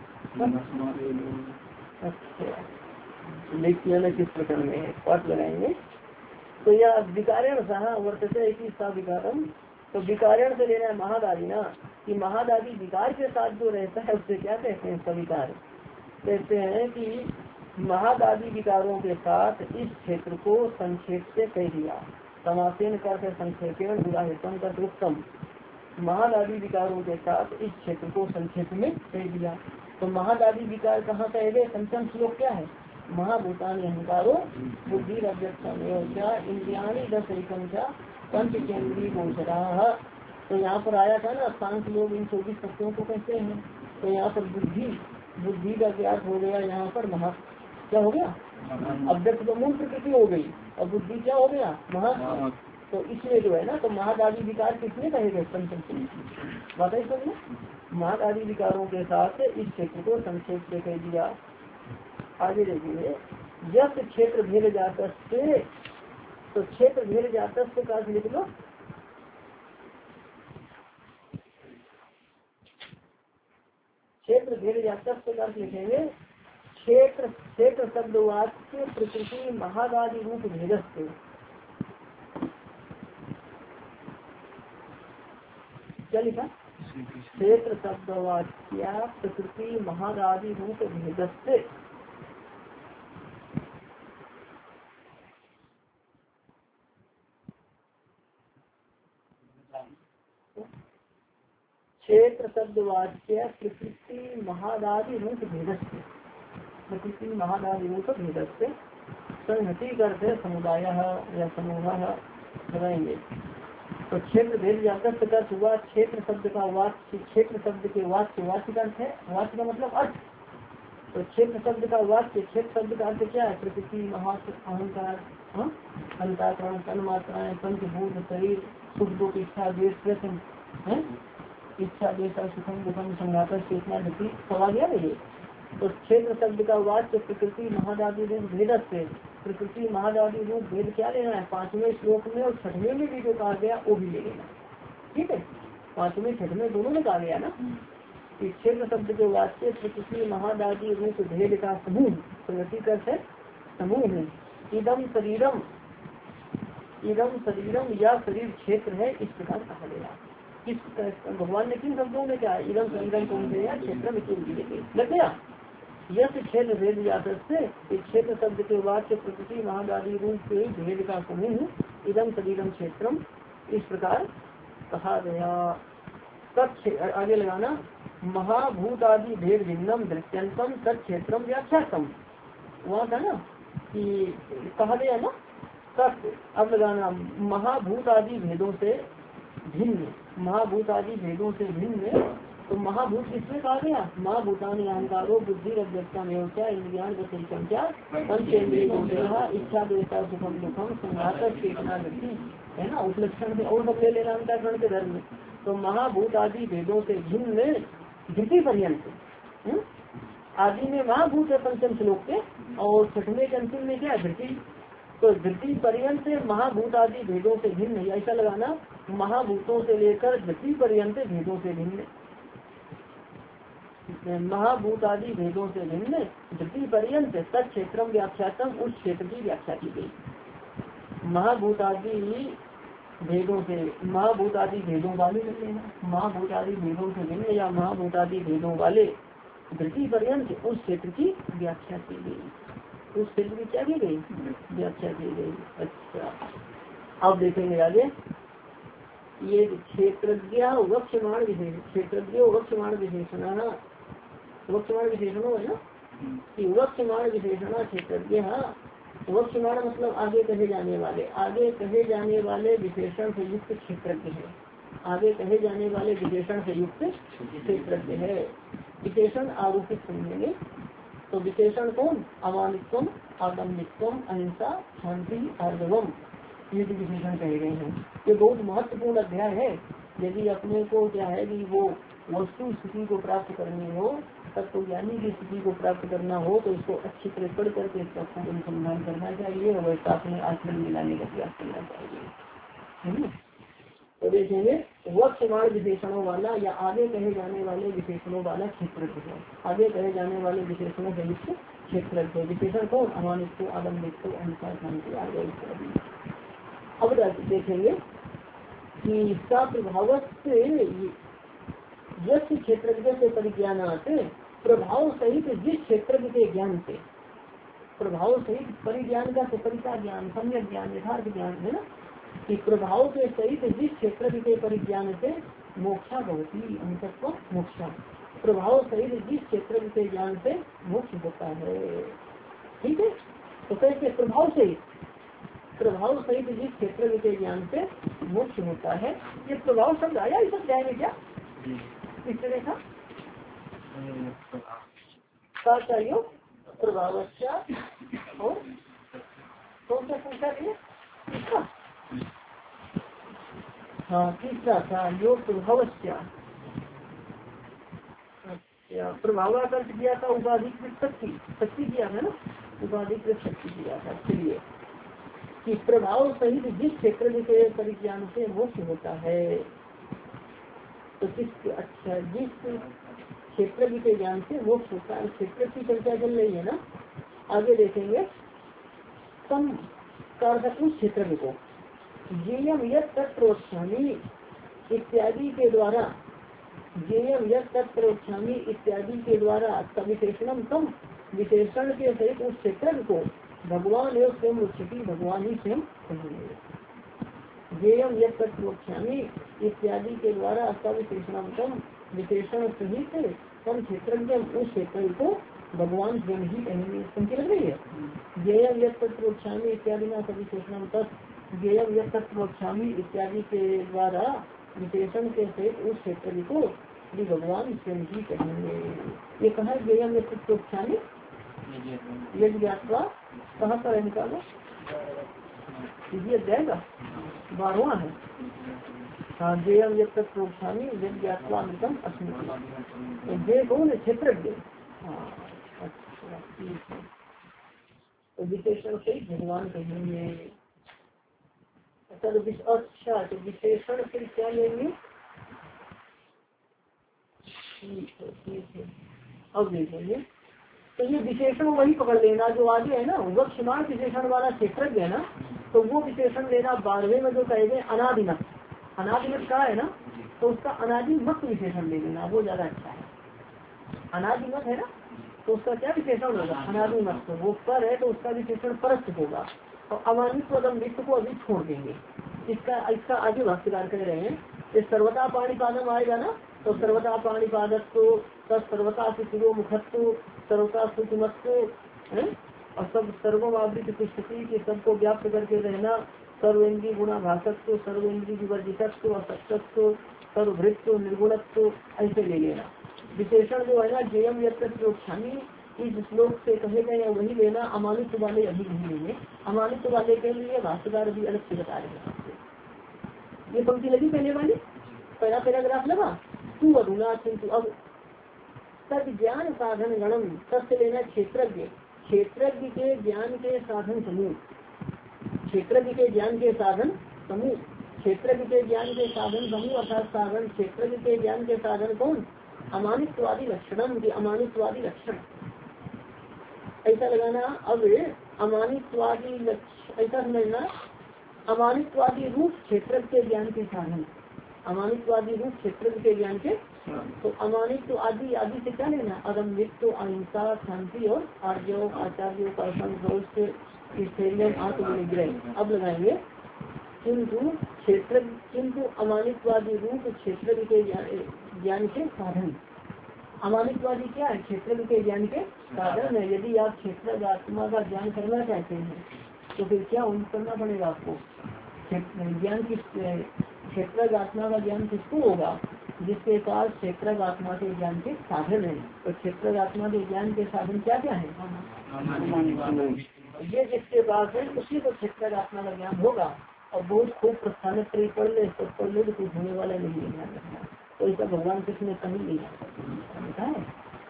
अच्छा, देखिए ना किस प्रकरण में है, पाठ लगाएंगे। तो यह विकारण सहा वर्तते है कि सा विकारम, तो विकारण से लेना है महादादी ना, कि महादादी विकार के साथ जो रहता है उससे क्या कहते हैं? सविकार कहते हैं। कि महादादी विकारों के साथ इस क्षेत्र को संक्षेप से कह दिया। समासेन करके संक्षेपण उदाहरण कर उत्तम, महादादी विकारों के साथ इस क्षेत्र को संक्षेप में कह दिया। तो महादादी विकार कहाँ कहे गए? पंचम श्लोक क्या है? महाभूतानि अहंकारो बुद्धि क्या इंद्रियाणी दस एकम क्या पंच केंद्रीय गोचरा। तो यहाँ पर आया था ना, सांख्य लोग इन चौबीस तत्वों को कहते हैं। तो यहाँ पर बुद्धि बुद्धि का ज्ञात हो गया। यहाँ पर महा क्या हो गया? अव्यक्त तो मूल प्रकृति हो गई, और बुद्धि क्या हो गया? महा। तो इसलिए जो है ना, तो महादादी विकार किसने कहे गए? पंचम बात है समझ। महादादी विकारों के साथ इस क्षेत्र को संक्षेप से कह दिया। आगे देखिए, यह क्षेत्र भेद जात से, तो क्षेत्र भेद जात से का लिख लो। क्षेत्र भेद जात से का लिखेंगे। क्षेत्र क्षेत्र शब्दवाच्य प्रकृति महादादि रूप भेदस्य, क्या लिखा? क्षेत्र शब्दवाच्य प्रकृति महादादि रूप भेदस्य। क्षेत्र शब्दवाच्य प्रकृति महादादि रूप भेदस्य, प्रकृति महादादि रूप भेदस्य संहति करते समुदाय या समूह बनाएंगे। तो क्षेत्र भेद जातक का हुआ क्षेत्र शब्द का वाच्य, क्षेत्र शब्द के वाच्य, वाच्य का अर्थ है, वाच्य का मतलब अर्थ। तो क्षेत्र शब्द का वाच्य, क्षेत्र शब्द का अर्थ क्या है? प्रकृति महा अहंकार अंतःकरण तन्मात्राएं पंचभूत शरीर सुख दुख इच्छा द्वेष प्रश्न है, इच्छा द्वेष सुखम दुखम संघात चेतना धृति सवाल गया ये। तो क्षेत्र शब्द का वाच्य प्रकृति महादादि रूप भेद से, प्रकृति महादादि रूप भेद क्या लेना है? पांचवें श्लोक में और छठवें में भी जो कहा गया वो भी ले लेना। ठीक है, पांचवें छठवें दोनों में कहा गया ना। क्षेत्र शब्द के वाच्य प्रकृति महादादि रूप भेद का समूह, प्रगति कर समूह है। इदम शरीरम, इदम शरीरम या शरीर क्षेत्र है, इस प्रकार कहा गया। किस भगवान ने किन शब्दों में क्या? इदम शरीरम कौन से क्षेत्र में लग गया। यश क्षेत्र भेद व्यासत से क्षेत्र शब्द के वाक्य प्रकृति महादादी रूप के भेद का समूह इदम सदीदम क्षेत्रम इस प्रकार कहा गया। तत् आगे लगाना महाभूत आदि भेद भिन्नम दृश्यंतम तत् क्षेत्रम व्याख्यातम। वहाँ था ना कि कहा गया ना तत्, अब लगाना महाभूत आदि भेदों से भिन्न, महाभूत आदि भेदों से भिन्न। तो महाभूत किसमें कहा गया? महाभूतान अहंकारो बुद्धि अव्यक्ता इंद्रियान पंचेन्द्रिय इच्छा देवता सुखम दुखम संघातक चेतना वृत्ति है ना, उपलक्षण से और सब ले लेना अंतःकरण के धर्म में। तो महाभूत आदि भेदों से भिन्न धृति पर्यंत, आदि में महाभूत है पंचम श्लोक के, और छठवें के अंतिम में क्या है? धृति। तो धृति पर्यंत महाभूत आदि भेदों से भिन्न, ऐसा लगाना महाभूतों से लेकर धृति पर्यंत भेदों से भिन्न, महाभूत आदि भेदों से भिन्न धृति पर्यंत तत्क्षेत्रम व्याख्यातम, उस क्षेत्र की व्याख्या की गई। महाभूत आदि भेदों से, महाभूत आदि भेदों वाले कर लेना, महाभूत आदि भेदों से भिन्न या महाभूत आदि भेदों वाले धृति पर्यंत उस क्षेत्र की व्याख्या की गई। उस क्षेत्र की क्या की गई? व्याख्या की गई। अच्छा, अब देखेंगे आगे ये क्षेत्रज्ञ वक्षमाण विशेष, क्षेत्रज्ञ वक्षमाण विशेषण, वक्षमाण विशेषणों है ना कि वक्षमाण विशेषण क्षेत्रज्ञ, वक्षमाण मतलब आगे कहे जाने वाले, आगे कहे जाने वाले विशेषण से युक्त क्षेत्रज्ञ है, आगे कहे जाने वाले विशेषण से युक्त क्षेत्रज्ञ है। विशेषण आरोपित समझेंगे तो विशेषण कौन? अमानित्वम, आदम्बित्वम, अहिंसा, शांति, आर्जवम, ये भी विशेषण कहे गए हैं। ये बहुत महत्वपूर्ण अध्याय है। यदि अपने को क्या है कि वो वस्तु स्थिति को प्राप्त करनी हो, तत्व ज्ञानी की स्थिति को प्राप्त करना हो, तो इसको अच्छी तरह पढ़ करके इसका खूब अनुसंधान करना चाहिए और वैसा अपने आचरण में लाने का प्रयास करना चाहिए। तो देखेंगे वक्षमाण विशेषणों वाला या आगे कहे जाने वाले विशेषणों वाला क्षेत्रज्ञ है, आगे कहे जाने वाले विशेषणों से युक्त क्षेत्रज्ञ। विशेषण कौन? अमानित्व, आदम्बित्व, अहिंसा, शांति, आर्जव। अब देखेंगे कि इसका प्रभाव से यश क्षेत्रज्ञ से परिज्ञानात, प्रभाव सहित जिस क्षेत्रज्ञ के ज्ञान से, प्रभाव सहित परिज्ञान का परिता ज्ञान, सम्यक ज्ञान, यथार्थ ज्ञान है ना, कि प्रभाव के सहित जिस क्षेत्रज्ञ के परिज्ञान से मोक्षा भवती, अंतत्व मोक्षा, प्रभाव सहित जिस क्षेत्रज्ञ के ज्ञान से मोक्ष होता है। ठीक है, तो कैसे? प्रभाव सहित, प्रभाव सहित जिस क्षेत्र के ज्ञान से मोक्ष होता है। ये प्रभाव शब्द आया इस अध्याय में क्या इस तरह का क्या चाहिए? प्रभाव और कौन सा पूछा गया? इसका हाँ तीसरा था योग प्रभाव। अच्छा, प्रभाव का अर्थ किया था उपाधिकृत शक्ति, शक्ति किया है ना, उपाधिकृत शक्ति किया था। इसलिए कि प्रभाव सहित जिस क्षेत्र के परिज्ञान से मोक्ष होता है, तो किस अच्छा जिस क्षेत्र के ज्ञान से मोक्ष होता है, क्षेत्र की चर्चा चल रही है ना। आगे देखेंगे कम उस क्षेत्र को जेयम यत् तत्प्रोक्षामी इत्यादि के द्वारा, जेयम यत् तत्प्रोक्षामी इत्यादि के द्वारा विशेषणम कम, विशेषण के सहित उस क्षेत्र को भगवान एवं स्वयं उच्चती, भगवान ही स्वयं कहेंगे। जेयम यत् तत्प्रोक्षामी इत्यादि के द्वारा विशेषणम कम, विशेषण सहित कम क्षेत्रज्ञ उस क्षेत्र को भगवान स्वयं ही कहेंगे। समझ लग रही है? जेयम यत् तत्प्रोक्षामी इत्यादि ना विशेषणम तत्, जेयम यत् तत्प्रोक्षामी इत्यादि के द्वारा विशेषण के सहित उस क्षेत्र को भी भगवान स्वयं ही कहेंगे। ये कहा जेयम यत् तत्प्रोक्षामी यदि ज्ञातवा कहाँ पर है निकालो, ये अध्याय का बारहवां है। हाँ, जेयम यत् तत्प्रोक्षामी यदि ज्ञातवा अमृतम अस्मि, जे कौन है? क्षेत्रज्ञ। हाँ अच्छा ठीक है, तो विशेषण से भगवान कहेंगे। अच्छा तो अच्छा तो विशेषण फिर क्या लेंगे? ठीक है ठीक है, अब देखेंगे तो ये विशेषण वही पकड़ लेना जो आगे है ना, वक्षमाण विशेषण वाला क्षेत्रज्ञ है ना, तो वो विशेषण लेना बारहवें में जो कहेंगे अनादिमत, अनादिमत का है ना, तो उसका अनादिमत विशेषण ले लेना, वो ज्यादा अच्छा है। अनादिमत है ना, तो उसका क्या विशेषण होगा, अनादिमत्व। वो पर है तो उसका विशेषण परस्त होगा। और अमानित्व अदम्भित्व को अभी छोड़ देंगे। इसका इसका आगे भाष्यकार कह रहे हैं कि सर्वता पाणिपादम आएगा ना, तो सर्वता पाणिपादत्व, सर्वता शिरो मुखत्व, सर्वता सुखमत्व, और सब सर्ववावृत स्थिति के सबको व्याप्त करके रहना, सर्वेन्द्रीय गुणा भाषत्व, सर्वेन्द्रीय विवर्जितत्व, असत्व, सर्वभृत्व, निर्गुणत्व, ऐसे ले लेना। विशेषण जो है ना जयम यक्षामी, इस श्लोक से कहे गए हैं वही लेना, अमानित्व वाले अभी नहीं लेंगे। अमानित्व वाले के लिए भाष्यकार भी अलग से बता रहे हैं। ये पंक्ति लगी पहले वाली, पहला पैराग्राफ लगा। तू अधुना किंतु अब तक ज्ञान साधन गणम, तत्व लेना क्षेत्रज्ञ, क्षेत्रज्ञ के ज्ञान के साधन समूह, क्षेत्रज्ञ के ज्ञान के साधन समूह, क्षेत्रज्ञ के ज्ञान के साधन समूह अर्थात साधन, क्षेत्रज्ञ के ज्ञान के साधन कौन, अमानित्वादी लक्षणम की अमानित्वादी लक्षण, ऐसा लगाना। अब अमानित्वादी लक्षण ऐसा समझना, अमानित्वादी रूप क्षेत्र के ज्ञान के साधन, अमानित्वादी रूप क्षेत्र के ज्ञान के, तो अमानित्व आदि आदि से क्या लेना, अदम्भित्व, अहिंसा, शांति और आर्यों आचार्यों का संतोष, आत्मनिग्रह। अब लगाएंगे किंतु क्षेत्र, किंतु अमानित्वादी रूप क्षेत्र के ज्ञान के साधन। अमानित्वादी क्या है, क्षेत्र के ज्ञान के साधन है। यदि आप क्षेत्र आत्मा का ज्ञान करना चाहते हैं तो फिर क्या करना पड़ेगा आपको, ज्ञान किस क्षेत्र आत्मा का ज्ञान किसको होगा, जिसके पास क्षेत्र आत्मा के ज्ञान के साधन है। तो क्षेत्र आत्मा के ज्ञान के साधन क्या क्या है, ये जिसके पास है उसी को क्षेत्र आत्मा का ज्ञान होगा। और बहुत खूब प्रस्थान पढ़ ले तो पढ़ ले तो कुछ होने वाला नहीं है, ध्यान रखना। तो ऐसा भगवान कृष्ण ने कहीं नहीं लिखा है।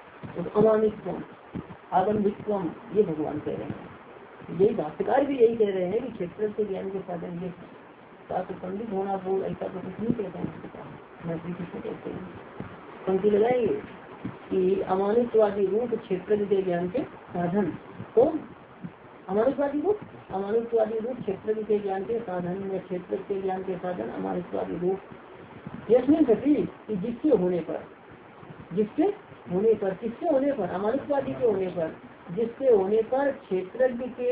तो अमानित्वम आगंभित्वम ये भगवान कह रहे हैं, यही भाष्यकार भी यही कह रहे हैं कि क्षेत्र के ज्ञान के साधन ये ताकि पंडित होना बोल ऐसा तो कुछ नहीं कहते हैं, मैं श्री कृष्ण कहते हैं। पंक्ति लगाएंगे कि अमानित्वादी रूप क्षेत्र के ज्ञान के साधन, तो अमानित्वादी रूप अमानित्वादी रूप क्षेत्र के ज्ञान के साधन में, क्षेत्र के ज्ञान के साधन अमानित्वादी रूप। यह सती कि जिसके होने पर, जिसके होने पर, किसके होने पर, अमानित्वादी के होने पर, जिसके होने पर क्षेत्रज्ञ के,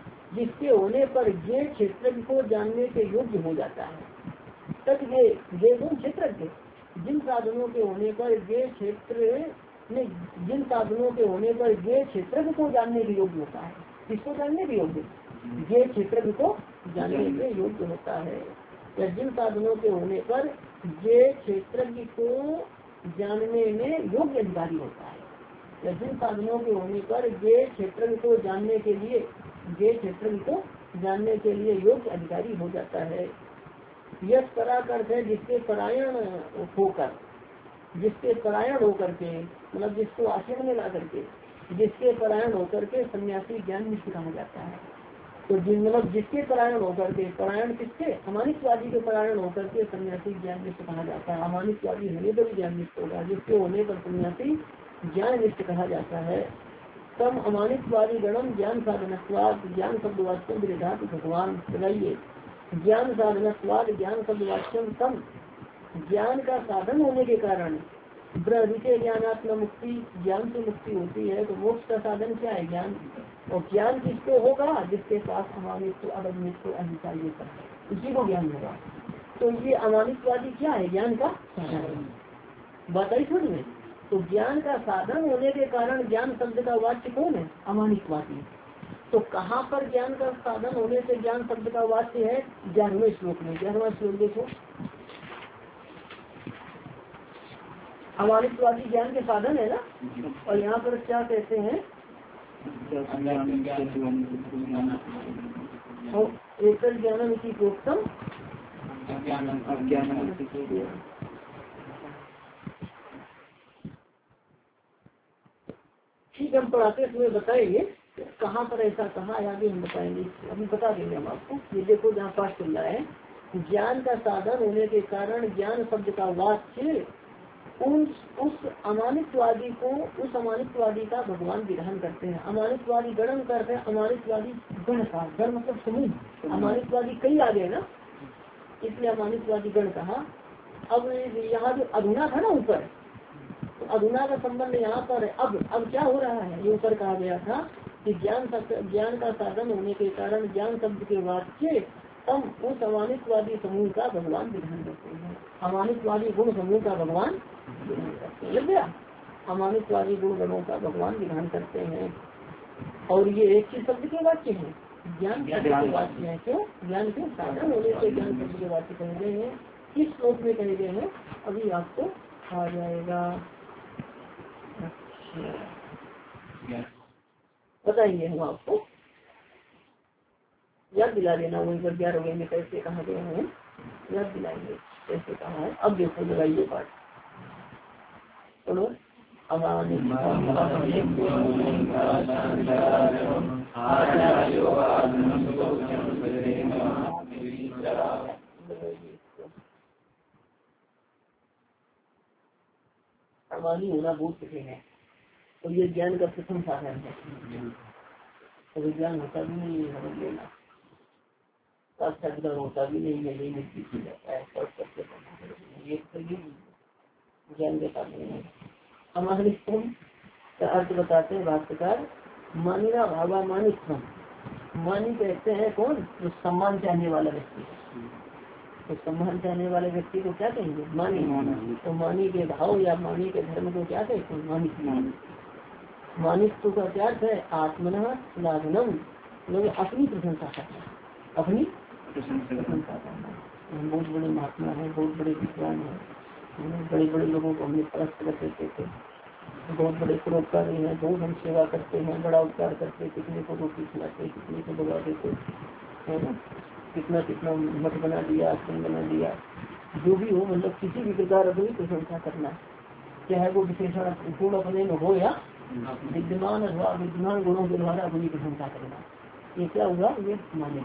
जिसके होने पर ये क्षेत्रज्ञ को जानने के योग्य हो जाता है। तक ये ये गुण क्षेत्रज्ञ, जिन साधनों के होने पर ये क्षेत्र में, जिन साधनों के होने पर ये क्षेत्रज्ञ को जानने के योग्य होता है। किसको जानने के योग्य, ये क्षेत्रज्ञ को जानने के योग्य होता है। या जिन साधनों के होने पर ये क्षेत्रज्ञ को जानने में योग्य अधिकारी होता है, या जिन साधनों के होने पर ये क्षेत्रज्ञ को जानने के लिए, ये क्षेत्रज्ञ को जानने के लिए योग्य अधिकारी हो जाता है। यह पराकर्थ है जिसके परायण होकर, जिसके परायण होकर के, मतलब जिसको आचरण में ला करके, जिसके परायण होकर के सन्यासी ज्ञान निष्ठ कहा जाता है। तो जिन मतलब जिसके परायण होकर के, परायण किसके, अमानित्वादी के परायण होकर के सन्यासी ज्ञान निष्ठ कहा जाता है। अमानित्वादी होने पर ज्ञान निष्ठ होगा, जिसके होने पर सन्यासी ज्ञान निष्ठ कहा जाता है। तम अमानित्वादी गणम ज्ञान साधनत्वाद, ज्ञान शब्द वास्तव विधात भगवान चलाइए, ज्ञान साधनत्वाद, ज्ञान शब्द वास्तव तम, ज्ञान का साधन होने के कारण ब्रह्म ज्ञानात्म मुक्ति, ज्ञान से मुक्ति होती है। तो मोक्ष का साधन क्या है, ज्ञान। और ज्ञान किसको होगा, जिसके पास अमानित्व, अदम्भित्व, अहिंसा ये सब है, उसी को ज्ञान होगा। तो ये अमानित्वादी क्या है, ज्ञान का साधन। बात आई समझ में। तो ज्ञान का साधन होने के कारण ज्ञान शब्द का वाच्य कौन है, अमानित्वादी। तो कहाँ पर ज्ञान का साधन होने से ज्ञान शब्द का वाच्य है, ग्यारहवें श्लोक में। ग्यारहवां श्लोक देखो, अमानित्वादी ज्ञान के साधन है ना। और यहाँ पर क्या कहते हैं, एक ज्ञानम इति प्रोक्तम, ठीक हम पढ़ाते समय बताएंगे कहाँ पर ऐसा कहा है, आगे हम बताएंगे, अभी बता देंगे हम आपको। ये देखो जहाँ पाठ चल रहा है, ज्ञान का साधन होने के कारण ज्ञान शब्द का वाच्य उस उस अमानित्वादी को, उस अमानित्वादी का भगवान विधान करते हैं। अमानित्वादी गणन करते हैं, अमानित्वादी गण का, गण मतलब समूह, अमानित्वादी कई आ गए ना, इसलिए अमानित्वादी गण कहा। अब यहाँ जो अधुना था ना ऊपर, तो अधुना का संबंध यहाँ पर है। अब अब क्या हो रहा है, ये ऊपर कहा गया था कि ज्ञान ज्ञान का साधन होने के कारण ज्ञान शब्द के वाक्य तम उस अमानितवादी समूह का भगवान विधान करते हैं। अमानितवादी गुण समूह का भगवान विधान करते हैं। लग गया, अमानितवादी गुण गणों का भगवान विधान करते हैं। और ये एक ही शब्द के वाक्य हैं, ज्ञान शब्द के वाक्य हैं। क्यों? ज्ञान के साधन होने से ज्ञान शब्द के वाक्य कहे गए हैं। किस श्लोक में कहे गए हैं अभी आपको आ जाएगा, बताएंगे हम आपको, याद दिला देना। वही पर ग्यारह में कैसे कहा गए हैं, याद दिलाएंगे कैसे कहा है। अब देखो लगाइए पाठ, सुनो। अमानी होना बहुत कठिन है, तो ये ज्ञान का प्रथम साधन है। तो ज्ञान होता भी नहीं है, समझ लेना, साक्षात होता भी नहीं है, यही निश्चित जाता है। ये ज्ञान के साधन है। अमानित्वम का अर्थ बताते हैं भाष्यकार, मानिना भावा मानित्वम। मानी कहते हैं कौन? जो सम्मान चाहने वाला व्यक्ति। तो सम्मान चाहने वाले व्यक्ति को क्या कहेंगे? मानी। तो मानी के भाव या मानी के धर्म को क्या कहते हैं? मानित्व। मानित्व का क्या अर्थ है? आत्मन लाघनम, लोग अपनी प्रशंसा करना, अपनी प्रशंसा करना। हम बहुत बड़े महात्मा है, बहुत बड़े विद्वान है, बड़े बड़े लोगों को हमने परस्त कर देते थे, बहुत बड़े परोपकारी हैं, बहुत हम सेवा करते हैं, बड़ा उपकार करते, कितने को रोटी खिलाते, कितने को दबा देते है ना, कितना कितना मठ बना दिया, आश्रम बना दिया, जो भी हो, मतलब किसी भी प्रकार अपनी प्रशंसा करना, चाहे वो विशेषण गुण अपने में हो या विद्यमान अथवा विद्यमान गुणों के द्वारा अपनी प्रशंसा करना। ये क्या हुआ? ये माने।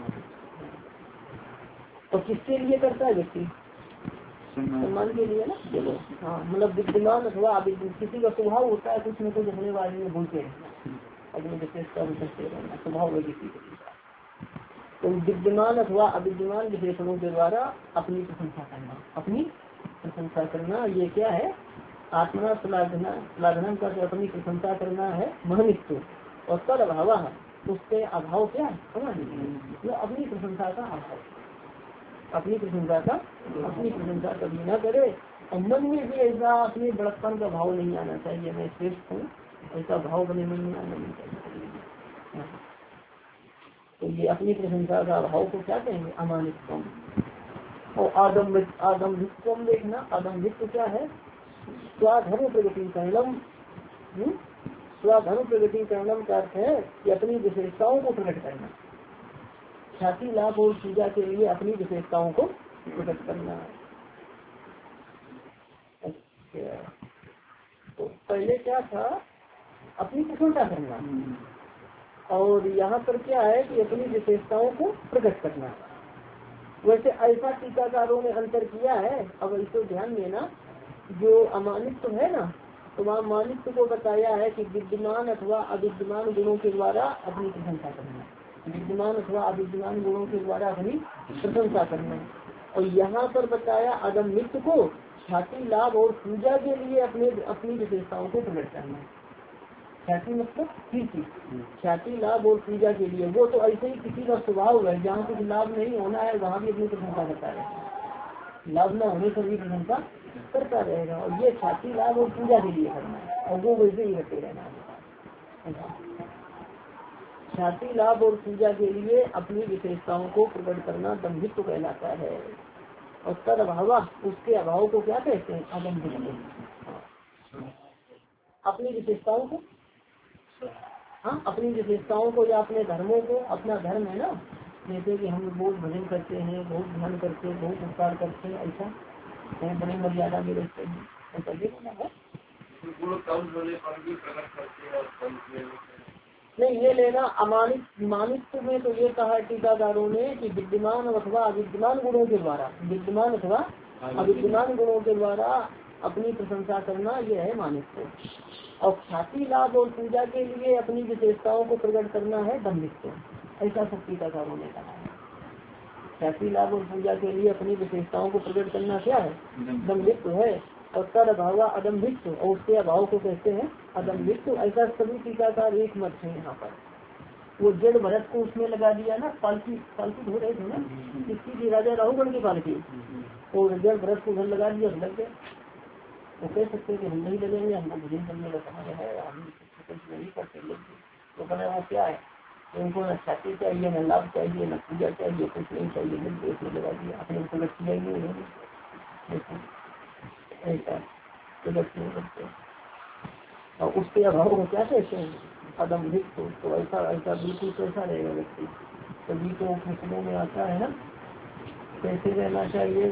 तो किसके लिए करता है व्यक्ति? सम्मान के लिए ना। चलो हाँ, मतलब विद्यमान अथवा किसी का स्वभाव होता है कुछ न कुछ अपने बारे में बोलते रहना, अपने विशेषता करते रहना, स्वभाव है किसी का। तो विद्यमान अथवा अविद्यमान विशेषणों के द्वारा अपनी प्रशंसा करना, अपनी प्रशंसा करना, ये क्या है? आत्मना श्लाघना, श्लाघनम का अपनी प्रशंसा करना है महनित्व। और तद अभाव, उसके अभाव क्या है? मतलब अपनी प्रशंसा का अभाव, अपनी प्रशंसा का अपनी प्रशंसा कभी न करे। और मन में भी ऐसा अपने बड़प्पन का भाव नहीं आना चाहिए, मैं श्रेष्ठ हूँ, ऐसा भाव बने मन में आना नहीं चाहिए। तो ये अपनी प्रशंसा का भाव को क्या कहेंगे? अमानित्वम। और आदम आदम्भित्वम देखना, आदम्भित्व क्या है? स्वाधर्म प्रगति करणम। स्वाधर्म प्रगति करणम का अर्थ है कि अपनी विशेषताओं को प्रकट करना, ख्याति लाभ और पूजा के लिए अपनी विशेषताओं को प्रकट करना। अच्छा, तो पहले क्या था? अपनी प्रशंसा करना, और यहाँ पर क्या है कि अपनी विशेषताओं को प्रकट करना। वैसे ऐसा टीकाकारों ने अंतर किया है, अब इसको ध्यान देना। जो अमानित्व है ना, तो वहाँ मानित्व को बताया है कि विद्यमान अथवा अविद्यमान गुणों के द्वारा अपनी प्रशंसा करना, विद्यमान अथवा अविद्यमान गुणों के द्वारा अपनी प्रशंसा करना। और यहाँ पर बताया अदम्भित्व को ख्याति लाभ और पूजा के लिए अपने अपनी विशेषताओं को प्रकट करना। ख्याति मतलब कीर्ति, ख्याति लाभ और पूजा के लिए। वो तो ऐसे ही किसी का स्वभाव है, जहाँ कुछ लाभ नहीं होना है वहाँ भी अपनी प्रशंसा करता रहेगा, लाभ न होने पर भी प्रशंसा करता रहेगा। और ये ख्याति लाभ और पूजा के लिए करना है, और वो वैसे ही करते रहना है। ख्याति लाभ और पूजा के लिए अपनी विशेषताओं को प्रकट करना दम्भित्व कहलाता है। और तद अभाव, उसके अभाव को क्या कहते हैं? अदम्भित्व। अपनी विशेषताओं को, हाँ, अपनी विशेषताओं को या अपने धर्मों को, अपना धर्म है ना, जैसे कि हम बहुत भजन करते हैं, बहुत ध्यान करते हैं, बहुत उपकार करते हैं, ऐसा है, बड़ी मर्यादा में रहते हैं, ऐसा देखना है। नहीं, ये लेना अमानित मानित्व में तो ये कहा टीकाकारों ने कि विद्यमान अथवा अविद्यमान गुणों के द्वारा, विद्यमान अथवा अविद्यमान गुणों के द्वारा अपनी प्रशंसा करना, यह है मानित्व। और ख्याति लाभ और पूजा के लिए अपनी विशेषताओं को प्रकट करना है दम्भित्व। ऐसा सब टीकाकारों ने कहा है। ख्याति लाभ और पूजा के लिए अपनी विशेषताओं को प्रकट करना क्या है? दम्भित्व है। और तद अभाव अदम्भित्व, और उसके अभाव को कहते हैं अदम्भित्व। ऐसा सभी टीकाकार एक मत है यहाँ पर। वो जड़ भरत को उसमें लगा दिया ना, पालकी पालकी हो रहे थे ना किसकी की, राजा राहुगण की पालकी, और जड़ भरत को उधर लगा दिया, लग गए। वो कह सकते कि हम नहीं लगेंगे, हमको भजन करने का समय है, हम कुछ नहीं करते लग गए। तो कहना वो क्या है, उनको न छाती चाहिए, न लाभ चाहिए, न पूजा चाहिए, कुछ नहीं चाहिए, लग गए उसमें लगा दिया, अपने उनको लक्ष्मी चाहिए ऐसा तो लक्ष्मी लगते। और उसके अभाव को क्या कहते हैं अदम्भित। तो, तो ऐसा ऐसा बिल्कुल कैसा रहेगा व्यक्ति, तभी तो उपनिषदों में आता है ना कैसे रहना चाहिए।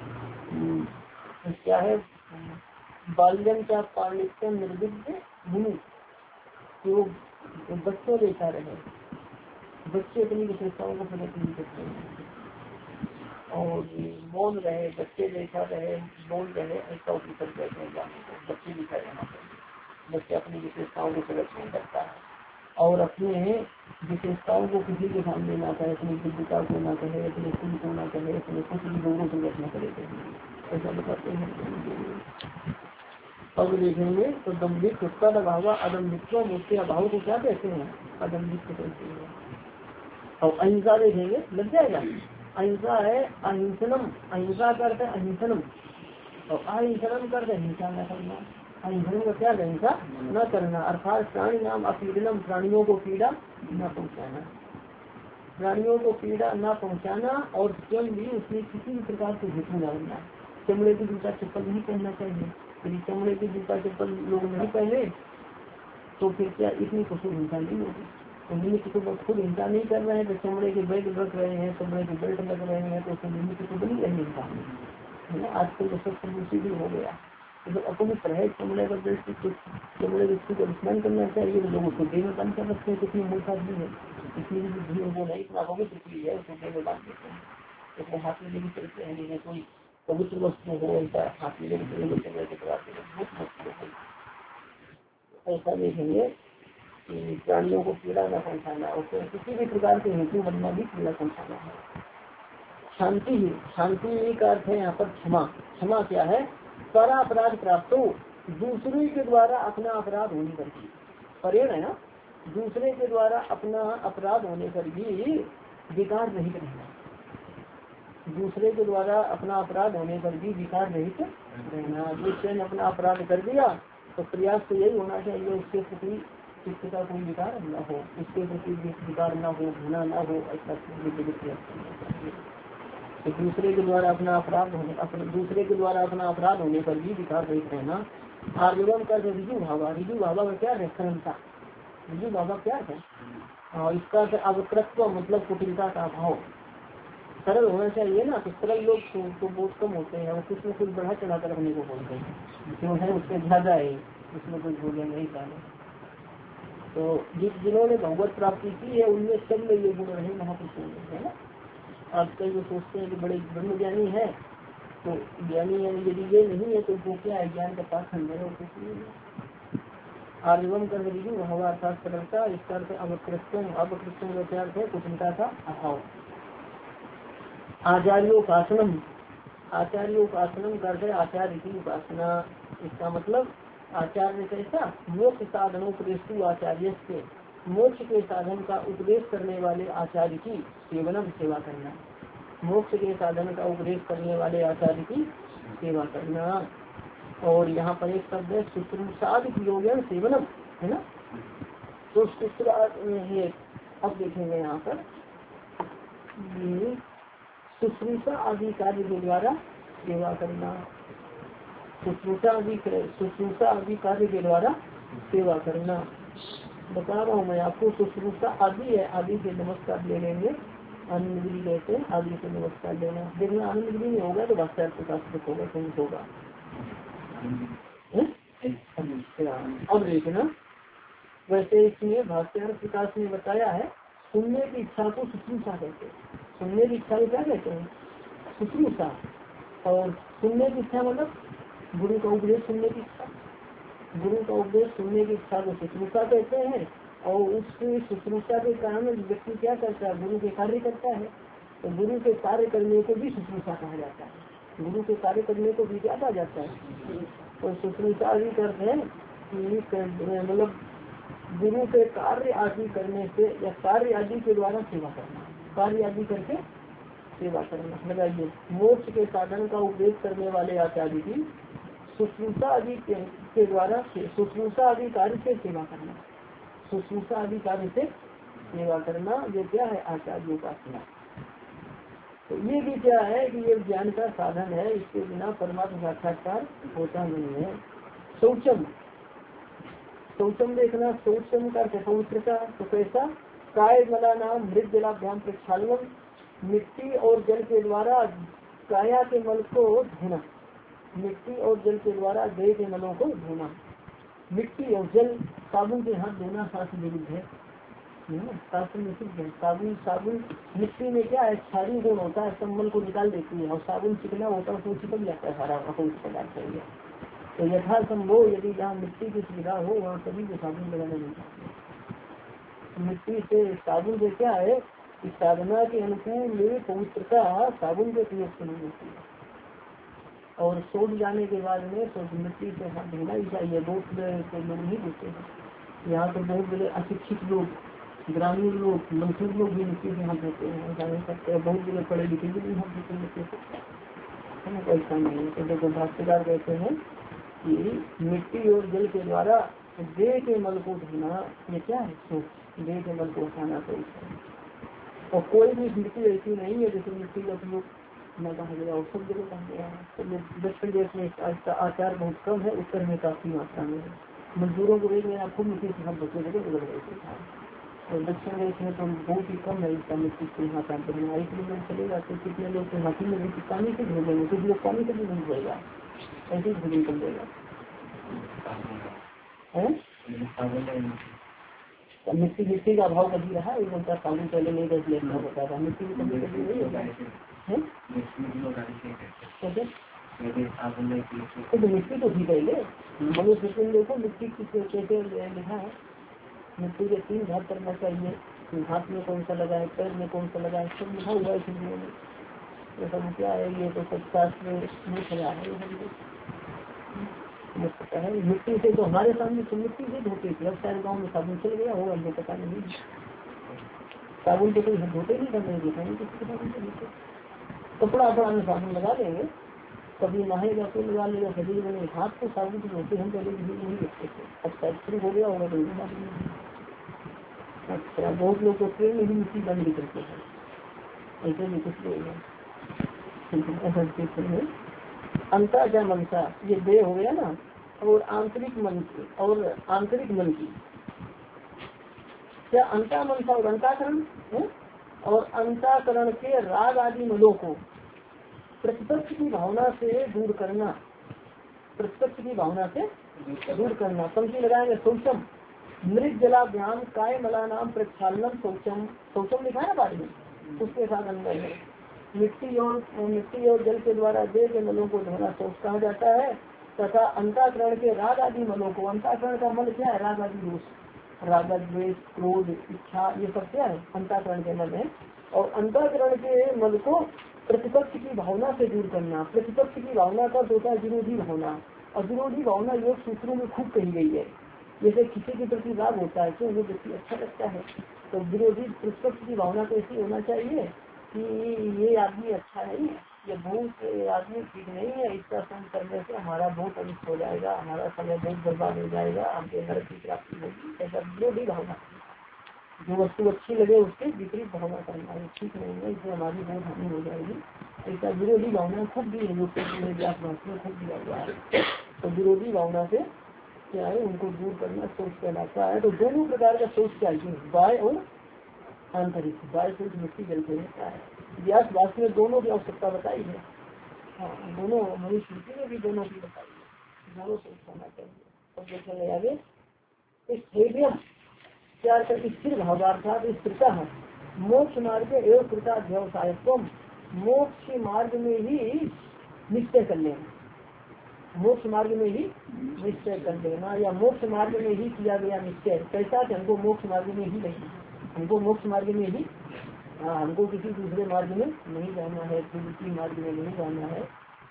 क्या है, बाल्यम क्या पांडित्यम निर्विद्य गुरु, कि वो बच्चों जैसा रहे, बच्चे अपनी विशेषताओं को प्रकट नहीं करते हैं, और मौन रहे, बच्चे जैसा रहे, मौन रहे, ऐसा उपनिषद कहते हैं जाने को, बच्चे दिखा रहना चाहिए। बच्चे अपनी विशेषताओं को प्रकट नहीं करता है, और अपने विशेषताओं को किसी के सामने ना कहे, अपनी विद्यता को ना कहे, अपने कुल को ना कहे, अपने कुछ भी लोगों को प्रकट न करे, ऐसा बताते हैं। अब देखेंगे तो दम्भित उत्तर अभाव अदम्भित्व, उसके अभाव को क्या कहते हैं अदम्भित्व कहते हैं। और अहिंसा देखेंगे, लग जाएगा। अहिंसा है अहिंसनम, अहिंसा करते अहिंसनम, और अहिंसनम करते हिंसा न करना। अहिंसनम का क्या, हिंसा न करना, अर्थात प्राणी नाम अपीडनम, प्राणियों को पीड़ा न पहुँचाना, प्राणियों को पीड़ा न पहुँचाना, और स्वयं भी उसमें किसी भी प्रकार से हेतु न बनना। चमड़े की जूता चप्पल नहीं पहनना चाहिए, यदि चमड़े की जूता चप्पल लोग नहीं पहने तो फिर क्या इतनी कुछ हिंसा नहीं होगी। तो निमित्त को खुद हिंसा नहीं कर रहे हैं, तो चमड़े के बेल्ट रख रहे हैं, चमड़े के बेल्ट लग रहे हैं, तो उसमें निमित्त को बनी रही हिंसा है ना। आजकल तो सब प्रदूषित भी हो गया, तो अपनी तरह चमड़े का बेल्ट, चमड़े व्यक्ति को स्मरण करना चाहिए, तो लोग उसको देह में बंद कर रखते हैं, कितनी मूर्खा भी है, इतनी भी बुद्धि वो नहीं, इतना पवित्र चीज है उसको देह में बांध देते हैं, उसमें हाथ में लेके चलते हैं, नहीं कोई पवित्र वस्तु हो ऐसा हाथ में लेके चलेंगे, चमड़े के प्रकार बहुत मुश्किल है। ऐसा देखेंगे कि प्राणियों को पीड़ा न पहुँचाना, और किसी भी प्रकार के हेतु बनना भी पीड़ा पहुँचाना है। शांति ही, शांति का अर्थ है यहाँ पर क्षमा। क्षमा क्या है, पर अपराध प्राप्त हो, दूसरे के द्वारा अपना अपराध होने पर भी, परेण है ना, दूसरे के द्वारा अपना अपराध होने पर भी विकार रहित रहना, दूसरे के द्वारा अपना अपराध होने पर भी विकार रहित रहना। दूसरे ने अपना अपराध कर दिया तो प्रयास तो यही होना चाहिए उसके प्रति चित्त का कोई विकार न हो, उसके प्रति विकार न हो, घृणा न हो, ऐसा तो दूसरे के द्वारा अपना अपराध होने अपने दूसरे के द्वारा अपना अपराध होने पर भी विकार रहित रहना। आर्जवम कर रिजु भावा, रिजु भावा का क्या है, सरलता, रिजु भावा क्या है, और इसका अवकृत्व मतलब कुटिलता का अभाव, सरल होना चाहिए ना। तो सरल लोग तो, तो बहुत कम होते हैं, और कुछ में कुछ बढ़ा चढ़ा कर रखने को बोलते हैं, जो है उससे ज्यादा है, उसमें कुछ बोले नहीं पाने। तो जिस जिन्होंने भगवत प्राप्ति की है उनमें सब में ये गुण रहे महापुरुषों में, है ना। आजकल जो सोचते हैं कि बड़े ब्रह्म ज्ञानी है, तो ज्ञानी है, यदि ये नहीं है तो वो क्या है, ज्ञान का पाखंड है, और कुछ नहीं है। आर्यवम कर दीजिए हवा अर्थात सरलता, इसका अर्थ अवकृष्टम, अवकृष्टम का क्या अर्थ है, कुशलता का अभाव। आचार्योपासनम, आचार्योपासनम करते आचार्य की उपासना, इसका मतलब आचार्य कैसा, मोक्ष साधनोपदेशु आचार्य से, मोक्ष के साधन का उपदेश करने वाले आचार्य की सेवनम, सेवा करना, मोक्ष के साधन का उपदेश करने वाले आचार्य की सेवा करना। और यहाँ पर एक शब्द है शुश्रूषाद योगन सेवनम, है ना। तो शुश्रा, अब देखेंगे यहाँ पर शुश्रूषा आदि कार्य के द्वारा सेवा करना, शुश्रूषा आदि शुश्रूषा आदि कार्य के द्वारा सेवा करना। बता रहा हूँ मैं आपको, शुश्रूषा आदि है, आदि से नमस्कार ले लेंगे, आनंद गिरी कहते हैं, आदि से नमस्कार लेना। देखना आनंद गिरी में होगा तो भाष्यार्थ प्रकाश होगा, कहीं होगा। अब देखना, वैसे इसमें भाष्यार्थ प्रकाश ने बताया है सुनने की इच्छा को शुश्रूषा कहते हैं, सुनने की इच्छा को क्या कहते हैं, शुश्रूषा। और सुनने की इच्छा मतलब गुरु का उपदेश सुनने की इच्छा, गुरु का उपदेश सुनने की इच्छा को शुश्रूषा कहते हैं। और उस शुश्रूषा के कारण व्यक्ति क्या करता है, गुरु के कार्य करता है, तो गुरु के कार्य करने को भी शुश्रूषा कहा जाता है। गुरु के कार्य करने को भी याद आ जाता है। तो शुश्रूषा भी करते हैं कि मतलब गुरु के कार्य आदि करने से या कार्य आदि के द्वारा सेवा करना, कार्य आदि करके सेवा करना। लगाइए, मोक्ष के साधन का उपदेश करने वाले आचार्य की शुश्रूषा आदि के द्वारा शुश्रूषा आदि कार्य से सेवा करना, शुश्रूषा आदि कार्य से सेवा करना, ये क्या है? आचार्यों का सेवा। तो ये भी क्या है कि ये ज्ञान का साधन है, इसके बिना परमात्मा साक्षात्कार होता नहीं है। शौचम, शौचम देखना, शौचम का पवित्रता। तो कैसा? काय मला नाम मृद जलाभ्याम प्रक्षालन, मिट्टी और जल के द्वारा काया के मल को धोना, मिट्टी और जल के द्वारा देह के मलों को धोना। मिट्टी और जल, साबुन के हाथ धोना शास्त्र विरुद्ध है, शास्त्र में सिद्ध है। साबुन साबुन मिट्टी में क्या है? क्षारीय गुण होता है, सब मल को निकाल देती है, और साबुन चिकना होता है, उसमें चिपक जाता है सारा अपवित्र पदार्थ चाहिए। तो यथासंभव यदि जहाँ मिट्टी की सुविधा हो वहाँ सभी को साबुन लगाना नहीं चाहिए। मिट्टी से साबुन से क्या है कि साधना के अनुकूल पवित्रता साबुन के प्रयोग से नहीं होती है। और सोच जाने के बाद में तो मिट्टी से हाथ धोना ही चाहिए। बहुत से लोग नहीं धोते हैं, यहाँ तो बहुत बड़े अशिक्षित लोग, ग्रामीण लोग, मजदूर लोग भी मिट्टी से हाथ धोते हैं, जाने सकते हैं। बहुत बड़े पढ़े लिखे भी नहीं हाथ धोते मिट्टी से, है ना? ऐसा नहीं है। तो देखो भाष्यकार कहते हैं कि मिट्टी और जल के द्वारा देह के मल को धोना, ये क्या है? सोच, देह के मल को हटाना। तो और कोई भी मिट्टी ऐसी नहीं है जैसे मिट्टी का उपयोग न कहा गया और सब जगह कहा गया है। तो दक्षिण देश में इसका आचार बहुत कम है, उत्तर में काफी मात्रा में है। मजदूरों को एक में आपको मिट्टी से हाथ धोते जगह बदल रहे थे, और दक्षिण देश में तो बहुत ही कम है इसका मिट्टी से हाथ हाथ धोना। एक लोग चले जाते, कितने लोग तो हाथी में भी पानी से धो लेंगे, कुछ लोग पानी से भी नहीं धोएगा, ऐसे ही धो निकल देगा। मिट्टी मिट्टी का अभाव कभी रहा एक घंटा साबुन पहले नहीं दस लेना होता था, मिट्टी की कभी कभी नहीं होता है। तो मिट्टी तो भी पहले मनुष्य तुम देखो मिट्टी कैसे लिखा है, मिट्टी के तीन भाग करना चाहिए, हाथ में कौन सा लगा है, पैर में कौन सा लगा है, सब लिखा हुआ है हिंदी में। ये सब क्या है? ये तो सब शास्त्र में खड़ा है, पता है। मिट्टी से तो हमारे सामने तो मिट्टी से धोते थे, अब शायद गाँव में साबुन चल गया होगा, ये पता नहीं। साबुन तो कोई धोते नहीं था, मैंने देखा नहीं किसी साबुन से धोते। कपड़ा अपड़ा में साबुन लगा देंगे, कभी नहाएगा तो लगा लेगा, कभी मैंने हाथ को साबुन से धोते हम पहले नहीं देखते थे, अब शायद शुरू हो गया होगा तो। अच्छा, बहुत लोग तो ट्रेन में भी मिट्टी बंद करते हैं, ऐसे भी कुछ लोग हैं। अंता क्या मनसा, ये देह हो गया ना, और आंतरिक मन की और आंतरिक मन की क्या अंता मनसा और अंताकरण है, और अंताकरण के राग आदि मलों को प्रतिपक्ष की भावना से दूर करना, प्रतिपक्ष की भावना से दूर करना। पंक्ति लगाएंगे, शौचम मृत जलाभ्याम काय मला नाम प्रक्षालनम शौचम, शौचम लिखा है बाद में, उसके साथ अंदर है मिट्टी और मिट्टी और जल के द्वारा देह के मलों को धोना शौच कहा जाता है। तथा अंताकरण के राग आदि मलों को, अंताकरण का मल क्या है? राग आदि दोष, राग द्वेष क्रोध इच्छा, ये सब क्या है? अंताकरण के मल है। और अंताकरण के मल को प्रतिपक्ष की भावना से दूर करना। प्रतिपक्ष की भावना का होता है विरोधी भावना, और विरोधी भावना योग सूत्रों में खूब कही गई है। जैसे किसी के प्रति राग होता है क्यों? वो व्यक्ति अच्छा लगता है, तो विरोधी प्रतिपक्ष की भावना तो ऐसी होना चाहिए कि ये आदमी अच्छा नहीं है, ये बहुत आदमी ठीक नहीं है, इसका संग करने से हमारा बहुत अनिष्ट हो जाएगा, हमारा समय बहुत बर्बाद हो जाएगा, हमके नरक की प्राप्ति होगी, ऐसा विरोधी भावना। जो वस्तु अच्छी लगे उसके विपरीत भावना करना है, ठीक नहीं है, इससे हमारी बहुत हानि हो जाएगी, ऐसा विरोधी भावना खुद भी है, जो खुद दिया हुआ है। तो विरोधी भावना से क्या है? उनको दूर करना सोच कहलाता है। तो दोनों प्रकार का सोच चाहिए, बाह्य और आंतरिक। बाह्य सोच मिट्टी जल के रहता है, व्यास वास्तव में दोनों की आवश्यकता बताई है। हाँ, दोनों मनुष्य ने भी दोनों की बताई है, दोनों सोच होना चाहिए। अब देखेंगे आगे, स्थैर्य चार कर स्थिर भावार्थात स्थिरता है मोक्ष मार्ग एवं कृता व्यवसायत्व, मोक्ष मार्ग में ही निश्चय कर लेना, मोक्ष मार्ग में ही निश्चय कर लेना, या मोक्ष मार्ग में ही किया गया निश्चय। कैसा कि हमको मोक्ष मार्ग में ही नहीं, हमको मोक्ष मार्ग में ही, हाँ, हमको किसी दूसरे मार्ग में नहीं जाना है, प्रवृत्ति मार्ग में नहीं जाना है,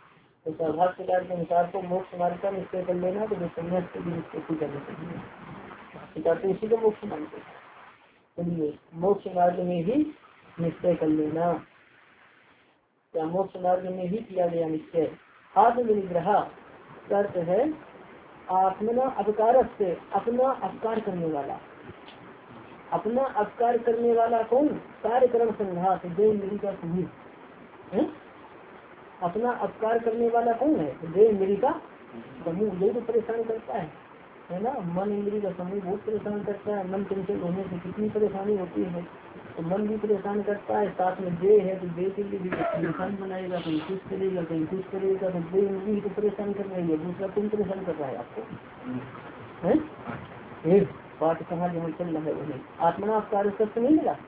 तो भाष्यकार के अनुसार तो मोक्ष मार्ग का निश्चय कर लेना, तो जो संन्यास के भी निश्चय करना चाहिए। भाष्यकार तो इसी को मोक्ष मानते हैं। चलिए मोक्ष मार्ग में ही निश्चय कर लेना, क्या मोक्ष मार्ग में ही किया गया निश्चय। आत्मनिग्रह अर्थ है आत्मना अपकार से अपना अपकार करने वाला। अपना अपकार करने वाला कौन? कार्यक्रम संघात देह इंद्री का समूह। अपना अपकार करने वाला कौन है? देह इंद्री का समूह। यही तो परेशान करता है, है ना। मन इंद्री का समूह बहुत परेशान करता है। मन चंचल होने से कितनी परेशानी होती है। तो मन भी परेशान करता है, साथ में देह है तो देह के लिए भी परेशान बनाएगा, कहीं कुछ करेगा कहीं कुछ करेगा। तो देह इंद्री तो परेशान कर रही है, दूसरा कौन परेशान कर रहा है आपको? है बात कहाँ जहाँ चल रहा है वही आत्मना अपकार सत्य नहीं मिला।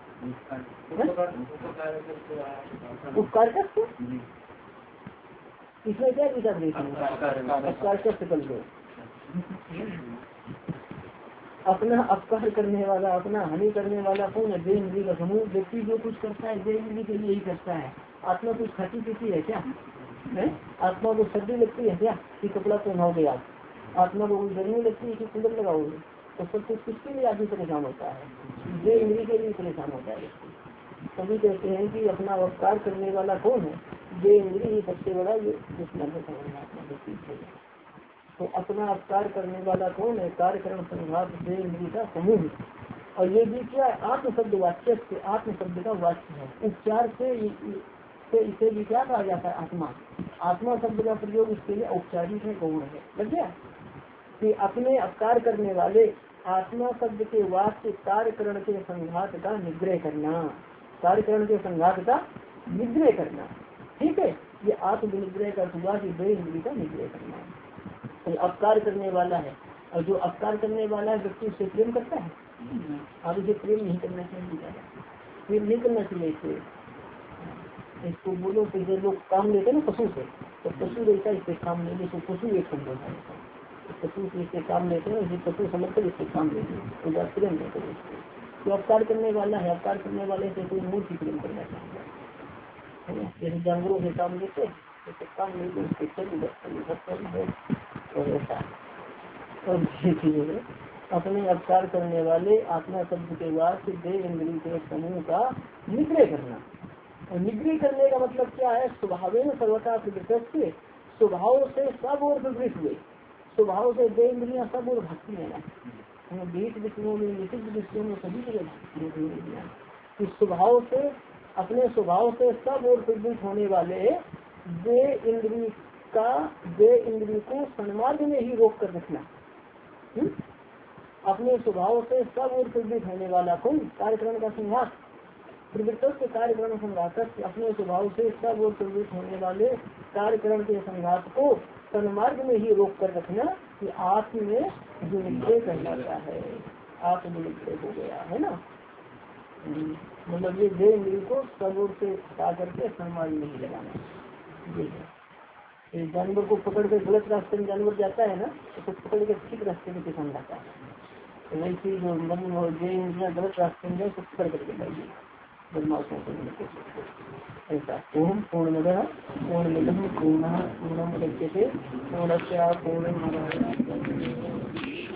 उपकार सत्य इसमें क्या विचार देखिए, अपकार सत्य कर दो। अपना अपकार करने वाला, अपना हानि करने वाला कौन है? देह इंद्री का समूह। व्यक्ति जो कुछ करता है देह इंद्री के लिए ही करता है। आत्मा कुछ खाती पीती है क्या? है आत्मा को सर्दी लगती है क्या कि कपड़ा पहनाओगे आप? आत्मा को कोई गर्मी लगती है कि कूलर लगाओगे? तो सब कुछ किसके लिए आदमी परेशान होता है? देह इंद्री के लिए परेशान होता है। सभी कहते हैं कि अपना अपकार करने वाला कौन है? देह इंद्री ही सबसे बड़ा दुश्मन है समझना। तो अपना अपकार करने वाला कौन है? कार्यक्रम संघात देह इंद्री का समूह। और ये भी क्या आत्म शब्द वाच्य से आत्म शब्द का वाच्य है। उपचार से इसे भी क्या कहा जाता है? आत्मा। आत्मा शब्द का प्रयोग इसके लिए औपचारिक है, गौण है। लग गया कि अपने अपकार करने वाले आत्मा शब्द के वाक्य कार्यकरण के संघात का निग्रह करना। कार्यकरण के संघात का निग्रह करना, ठीक है। ये आत्मनिग्रह का हुआ कि देह इंद्री का निग्रह करना। तो अपकार करने वाला है, और जो अपकार करने वाला है व्यक्ति उससे प्रेम करता है। अब इसे प्रेम नहीं करना चाहिए, प्रेम नहीं करना चाहिए इसे। इसको बोलो कि जो लोग काम लेते ना पशु से, तो पशु रहता है इससे काम लेने को पशु एक समझ है। पशु से इससे काम लेते हैं, पशु समझ कर इससे काम लेते हैं, तो बात प्रेम नहीं करें। तो अपकार करने वाला है, अपकार करने वाले से कोई मूर्ति प्रेम करना चाहिए, है ना। जैसे जानवरों से काम लेते तो काम लेते उसके चल और ऐसा। और अपने अपकार करने वाले आत्मा शब्द के बाद देह इंद्री के समूह का निग्रह करना। और निग्रह करने का मतलब क्या है? स्वभाव में सर्वथा प्रवृत्त, स्वभाव से सब और प्रवृत्त हुए, स्वभाव से देह इंद्रियां सब और भक्ति लेना। बीच विषयों में निषिद्ध विषयों में सभी जगह इस स्वभाव से अपने स्वभाव से सब और प्रवृत्त होने वाले देह इंद्री का देह इंद्री को सन्मार्ग में ही रोक कर रखना। हुँ? अपने स्वभाव से सब और प्रवृत्त होने वाला कौन? कार्यक्रम का संघात। प्रवृत्त के कार्यक्रम संघात अपने स्वभाव से सब और प्रवृत्त होने वाले कार्यक्रम के संघात को सन्मार्ग में ही रोक कर रखना कि आत्म में जो निश्चय कहलाता है, आत्म निश्चय हो गया है ना। मतलब ये देह इंद्री को सब ओर से हटा करके सन्मार्ग में ही लगाना। ये जानवर को पकड़ कर गलत रास्ते में जानवर जाता है ना, तो पकड़ कर ठीक रास्ते में किसान जाता है। तो वैसे जो मन और देह इंद्रियां गलत रास्ते में जाए तो पकड़ करके लाइए बदमाशों को। ऐसा पूर्ण पूर्ण पूर्ण पूर्ण पूर्ण पूर्ण पूर्ण